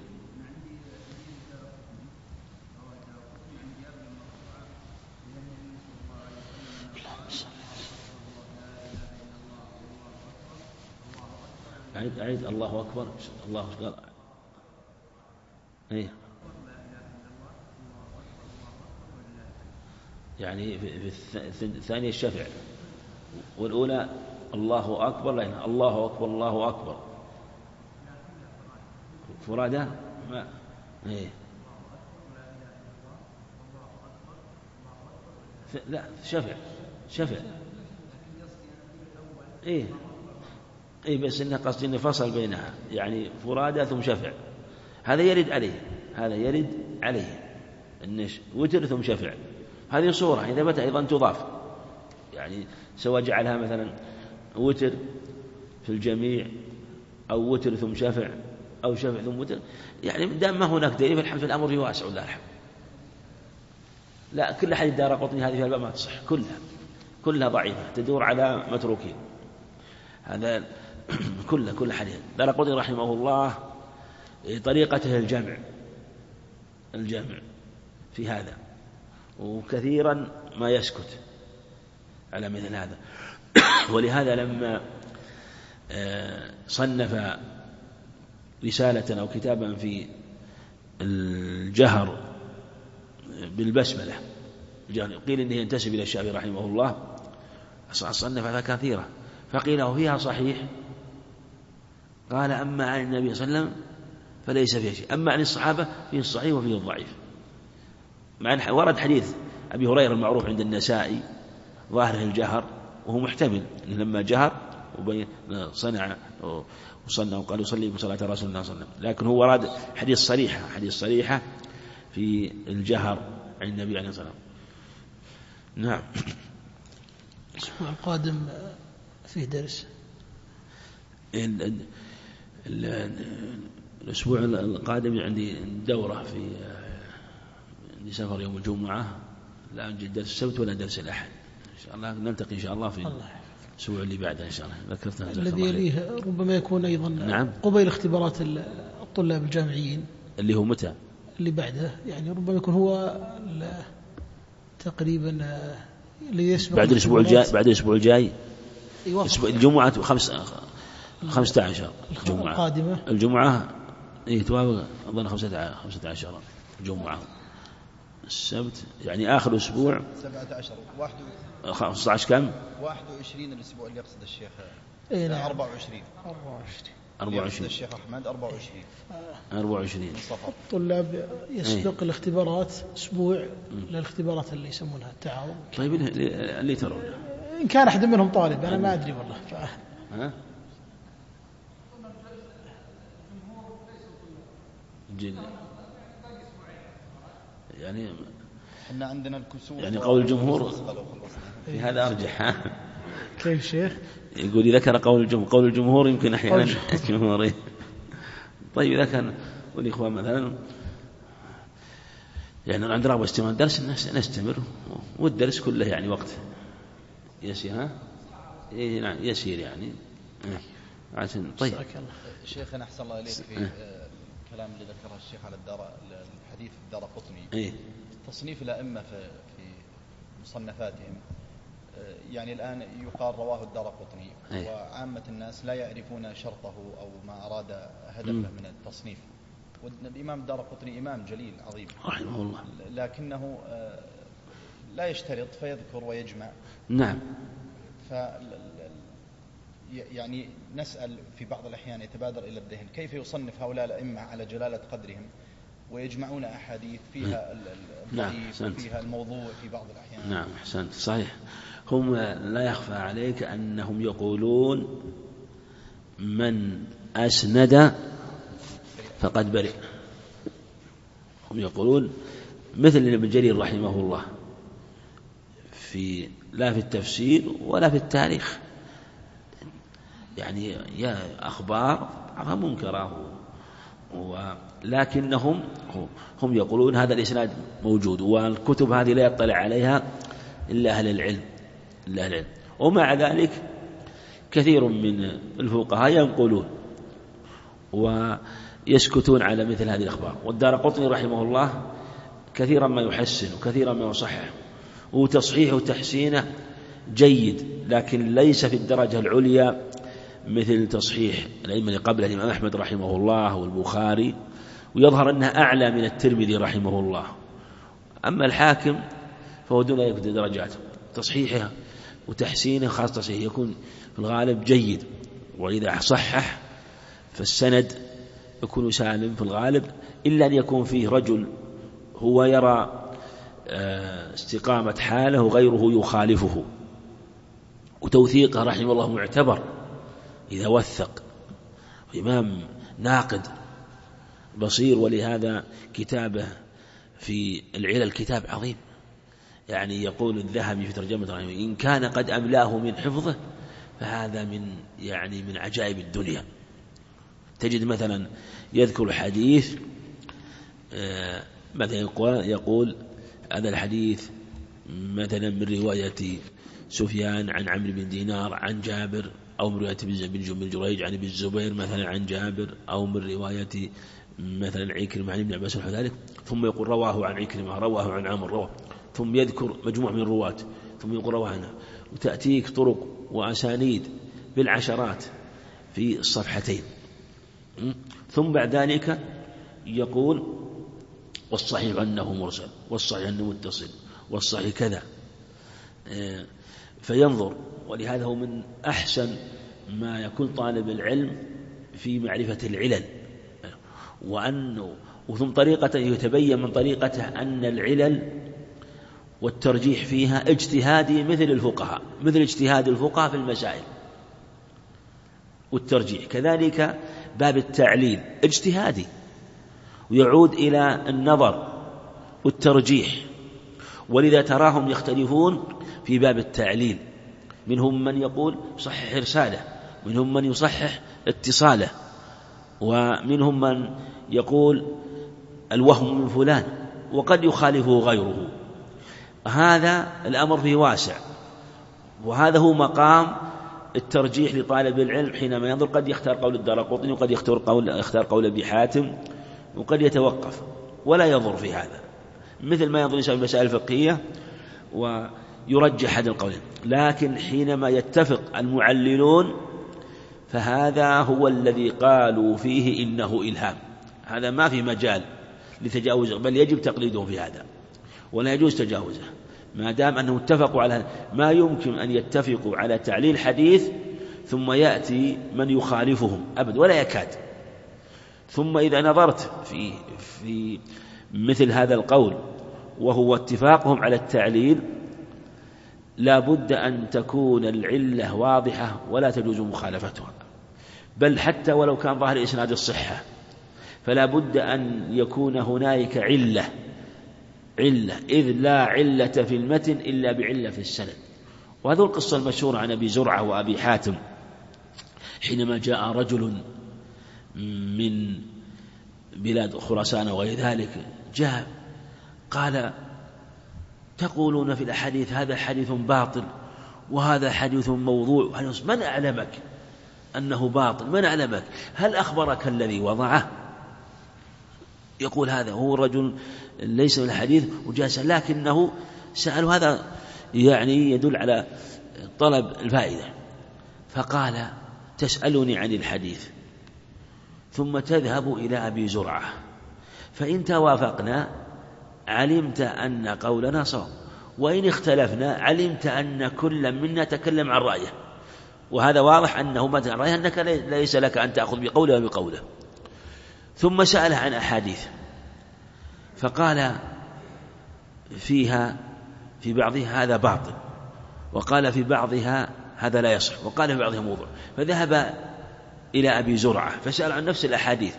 عيد الله أكبر. الله أكبر. يعني في الثانية الشفع، والأولى الله أكبر، لأن الله أكبر الله أكبر فرادة ما لا شفع بس إنه قصدي إنه فصل بينها، يعني فرادة ثم شفع. هذا يرد عليه النش وتر ثم شفع. هذه صورة إذا بت أيضا تضاف، يعني سواء جعلها مثلا وتر في الجميع أو وتر ثم شفع أو شفع ثم وتر، يعني دام ما هناك دليل فالحمد الأمر فيه واسع والله الحمد. لا، كل حديث دارقطني هذه في الباب ما تصح، كلها ضعيفة تدور على متروكين. هذا كل حديث دارقطني رحمه الله طريقته الجمع في هذا، وكثيرا ما يسكت على مثل هذا. ولهذا لما صنف رسالة أو كتابا في الجهر بالبسملة، قيل إنه ينتسب إلى الشافعي رحمه الله، صنفها كثيرة، فقيل وفيها صحيح، قال أما عن النبي صلى الله عليه وسلم فليس فيها شيء، أما عن الصحابة فيه الصحيح وفيه الضعيف. مع ورد حديث أبي هريرة المعروف عند النسائي ظاهره الجهر، وهو محتمل لما جهر صنع وقال يصلي بصلاة رسول الله صلى الله عليه وسلم، لكن هو ورد حديث صريحة في الجهر عن النبي عليه الصلاة والسلام. نعم. الأسبوع القادم فيه درس. الأسبوع القادم عندي دورة عندي سفر يوم الجمعة، لا أجد درس السبت ولا درس الأحد. إن شاء الله نلتقي إن شاء الله في الأسبوع اللي بعده إن شاء الله. ذكرتنا الذي يليه ربما يكون أيضا نعم. قبيل اختبارات الطلاب الجامعيين اللي هو متى؟ اللي بعده، يعني ربما يكون هو تقريبا اللي يسبق بعد الأسبوع الجاي الجمعة 15 الجمعة توافق أظن 15 جمعة السبت، يعني آخر أسبوع 17 15 كم 21 الأسبوع اللي يقصد الشيخ 24 الشيخ أحمد 24 الطلاب يسبق الاختبارات أسبوع للاختبارات اللي يسمونها التعاون. طيب اللي ترون إن كان أحد منهم طالب أنا ما أدري والله يعني احنا عندنا الكسوف، يعني قول الجمهور في هذا أرجح. كيف شيخ؟ يقول ذكر قول الجمهور يمكن أحيانا الجمهور. طيب إذا كان والإخوان مثلا يعني عند رغبة استمرار الدرس نستمر، والدرس كله يعني وقت يسير نعم يسير يعني عشان. طيب شيخنا أحسن الله إليك في كلام اللي ذكره الشيخ على الحديث الدارقطني تصنيف الأئمة في مصنفاتهم، يعني الآن يقال رواه الدارقطني، وعامة الناس لا يعرفون شرطه أو ما أراد هدفه من التصنيف. والإمام الدارقطني إمام جليل عظيم رحمه الله، لكنه لا يشترط فيذكر ويجمع. نعم. يعني نسأل في بعض الأحيان يتبادر إلى الذهن كيف يصنف هؤلاء الأئمة على جلالة قدرهم ويجمعون أحاديث فيها الضعيف وفيها الموضوع في بعض الأحيان. نعم أحسنت، صحيح. هم لا يخفى عليك أنهم يقولون من أسند فقد برئ. هم يقولون مثل ابن جرير رحمه الله لا في التفسير ولا في التاريخ، يعني يا أخبار منكرة، ولكنهم هم يقولون هذا الإسناد موجود، والكتب هذه لا يطلع عليها إلا أهل العلم. ومع ذلك كثير من الفقهاء ينقلون ويسكتون على مثل هذه الأخبار. والدارقطني رحمه الله كثيرا ما يحسن وكثيرا ما يصحح، وتصحيح وتحسينه جيد، لكن ليس في الدرجة العليا مثل تصحيح الأئمة اللي قبله الإمام أحمد رحمه الله والبخاري، ويظهر أنها أعلى من الترمذي رحمه الله. أما الحاكم فهو دون ذلك درجات، تصحيحها وتحسينه خاصة تصحيح يكون في الغالب جيد، وإذا صحح فالسند يكون سالم في الغالب، إلا أن يكون فيه رجل هو يرى استقامة حاله وغيره يخالفه، وتوثيقه رحمه الله معتبر إذا وثق. إمام ناقد بصير، ولهذا كتابه في العلل كتاب عظيم. يعني يقول الذهبي في ترجمة رحمه إن كان قد أملاه من حفظه فهذا من عجائب الدنيا. تجد مثلا يذكر حديث مثلا يقول هذا الحديث مثلا من رواية سفيان عن عمرو بن دينار عن جابر، أو من رواية بن جريج عن ابن الزبير مثلا عن جابر، أو من رواية مثلا عكرمة عن ابن عباس ونحو ذلك، ثم يقول رواه عن عكرمة، رواه عن عمرو، رواه، ثم يذكر مجموعة من الرواة، ثم يقول رواه عنه، وتأتيك طرق وأسانيد بالعشرات في الصفحتين. ثم بعد ذلك يقول والصحيح أنه مرسل، والصحيح أنه متصل، والصحيح كذا، فينظر. ولهذا هو من أحسن ما يكون طالب العلم في معرفة العلل، وثم طريقته يتبين من طريقته أن العلل والترجيح فيها اجتهادي مثل الفقهاء، مثل اجتهاد الفقهاء في المسائل والترجيح. كذلك باب التعليل اجتهادي ويعود إلى النظر والترجيح، ولذا تراهم يختلفون في باب التعليل، منهم من يقول صحح إرساله، منهم من يصحح اتصاله، ومنهم من يقول الوهم من فلان، وقد يخالفه غيره. هذا الأمر فيه واسع، وهذا هو مقام الترجيح لطالب العلم حينما ينظر. قد يختار قول الدارقطني، وقد يختار قول أبي حاتم، وقد يتوقف ولا يضر في هذا، مثل ما ينظر في المسائل الفقهية ويرجح هذا القول. لكن حينما يتفق المعللون فهذا هو الذي قالوا فيه إنه إلهام، هذا ما في مجال لتجاوزه، بل يجب تقليدهم في هذا ولا يجوز تجاوزه، ما دام أنهم اتفقوا على هذا. ما يمكن أن يتفقوا على تعليل حديث ثم يأتي من يخالفهم أبد، ولا يكاد. ثم إذا نظرت في مثل هذا القول وهو اتفاقهم على التعليل، لا بد أن تكون العلة واضحة ولا تجوز مخالفتها، بل حتى ولو كان ظاهر إسناد الصحة فلا بد أن يكون هناك علة، إذ لا علة في المتن إلا بعلة في السند. وهذه القصة المشهورة عن أبي زرعة وأبي حاتم حينما جاء رجل من بلاد خراسان وغير ذلك، جاء قال تقولون في الأحاديث هذا حديث باطل وهذا حديث موضوع، من أعلمك أنه باطل؟ من أعلمك؟ هل أخبرك الذي وضعه؟ يقول هذا هو الرجل ليس من الحديث وجالس، لكنه سأل هذا يعني يدل على طلب الفائدة. فقال تسألني عن الحديث ثم تذهب إلى أبي زرعة، فإن توافقنا علمت أن قولنا صواب، وإن اختلفنا علمت أن كل منا تكلم عن رأيه، وهذا واضح أنه مثلا رأيه أنك ليس لك أن تأخذ بقوله وبقوله. ثم سأله عن أحاديث فقال فيها في بعضها هذا باطل، وقال في بعضها هذا لا يصح، وقال في بعضها موضوع. فذهب إلى أبي زرعة فسأل عن نفس الأحاديث،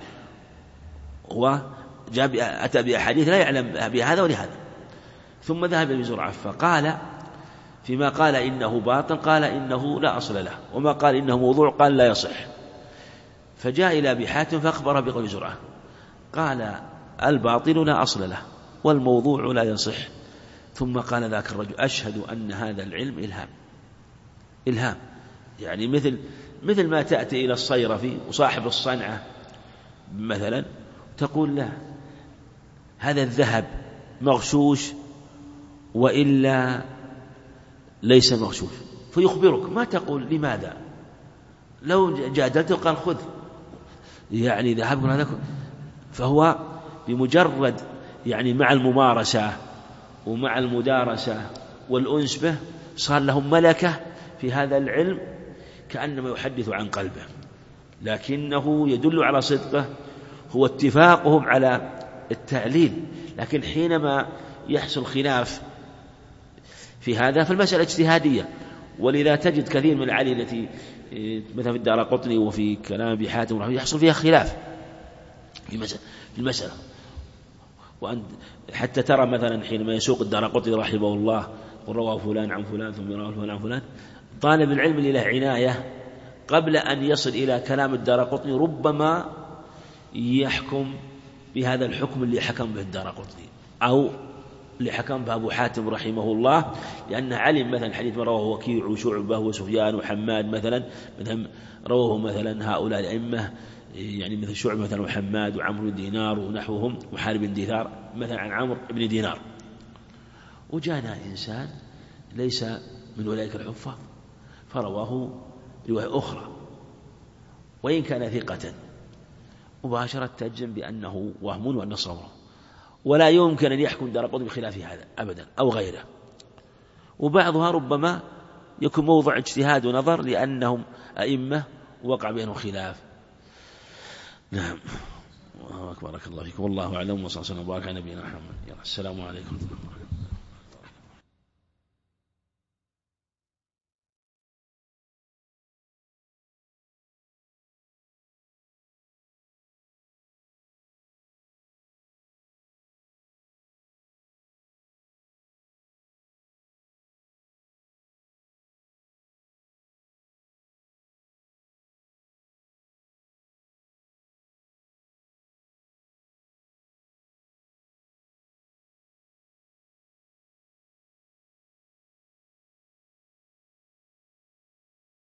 هو أتى بأحاديث لا يعلم بهذا ولهذا. ثم ذهب إلى أبي زرعة فقال فيما قال إنه باطل قال إنه لا أصل له، وما قال إنه موضوع قال لا يصح. فجاء إلى أبي حاتم فأخبره بقول زرعة قال الباطل لا أصل له والموضوع لا يصح. ثم قال ذاك الرجل أشهد أن هذا العلم إلهام، يعني مثل ما تأتي إلى الصيرفي وصاحب الصنعة مثلا تقول له هذا الذهب مغشوش وإلا ليس مغشوش، فيخبرك، ما تقول لماذا. لو جادلته قال خذ يعني ذهب هذا. فهو بمجرد يعني مع الممارسة ومع المدارسة والأنس به صار لهم ملكة في هذا العلم كأنما يحدث عن قلبه. لكنه يدل على صدقه هو اتفاقهم على التعليل، لكن حينما يحصل خلاف في هذا فالمسألة اجتهادية. ولذا تجد كثير من العلي التي مثلا في الدارقطني وفي كلام أبي حاتم يحصل فيها خلاف في المسألة. وأن حتى ترى مثلا حينما يسوق الدارقطني رحمه الله ورواه فلان عن فلان ثم رواه فلان عن فلان، طالب العلم اللي له عناية قبل أن يصل إلى كلام الدارقطني ربما يحكم بهذا الحكم اللي حكم به الدارقطني أو اللي حكم به أبو حاتم رحمه الله، لأنه علم مثلا حديث ما رواه وكيع وشعبة وسفيان وحماد مثلا رواه مثلا هؤلاء الأئمة يعني مثل شعبة مثلا وحماد وعمرو بن دينار ونحوهم وحارب بن دثار مثلا عن عمرو بن دينار. وجاءنا إنسان ليس من أولئك الحفاظ فرواه رواية أخرى وإن كان ثقة مباشرة تجزم بأنه وهم وأنه صواب، ولا يمكن أن يحكم الدارقطني بخلاف هذا أبدا أو غيره. وبعضها ربما يكون موضع اجتهاد ونظر لأنهم أئمة وقع بينهم خلاف. نعم. بارك الله فيكم والله أعلم وصلى الله وسلم وبارك على نبينا محمد. السلام عليكم.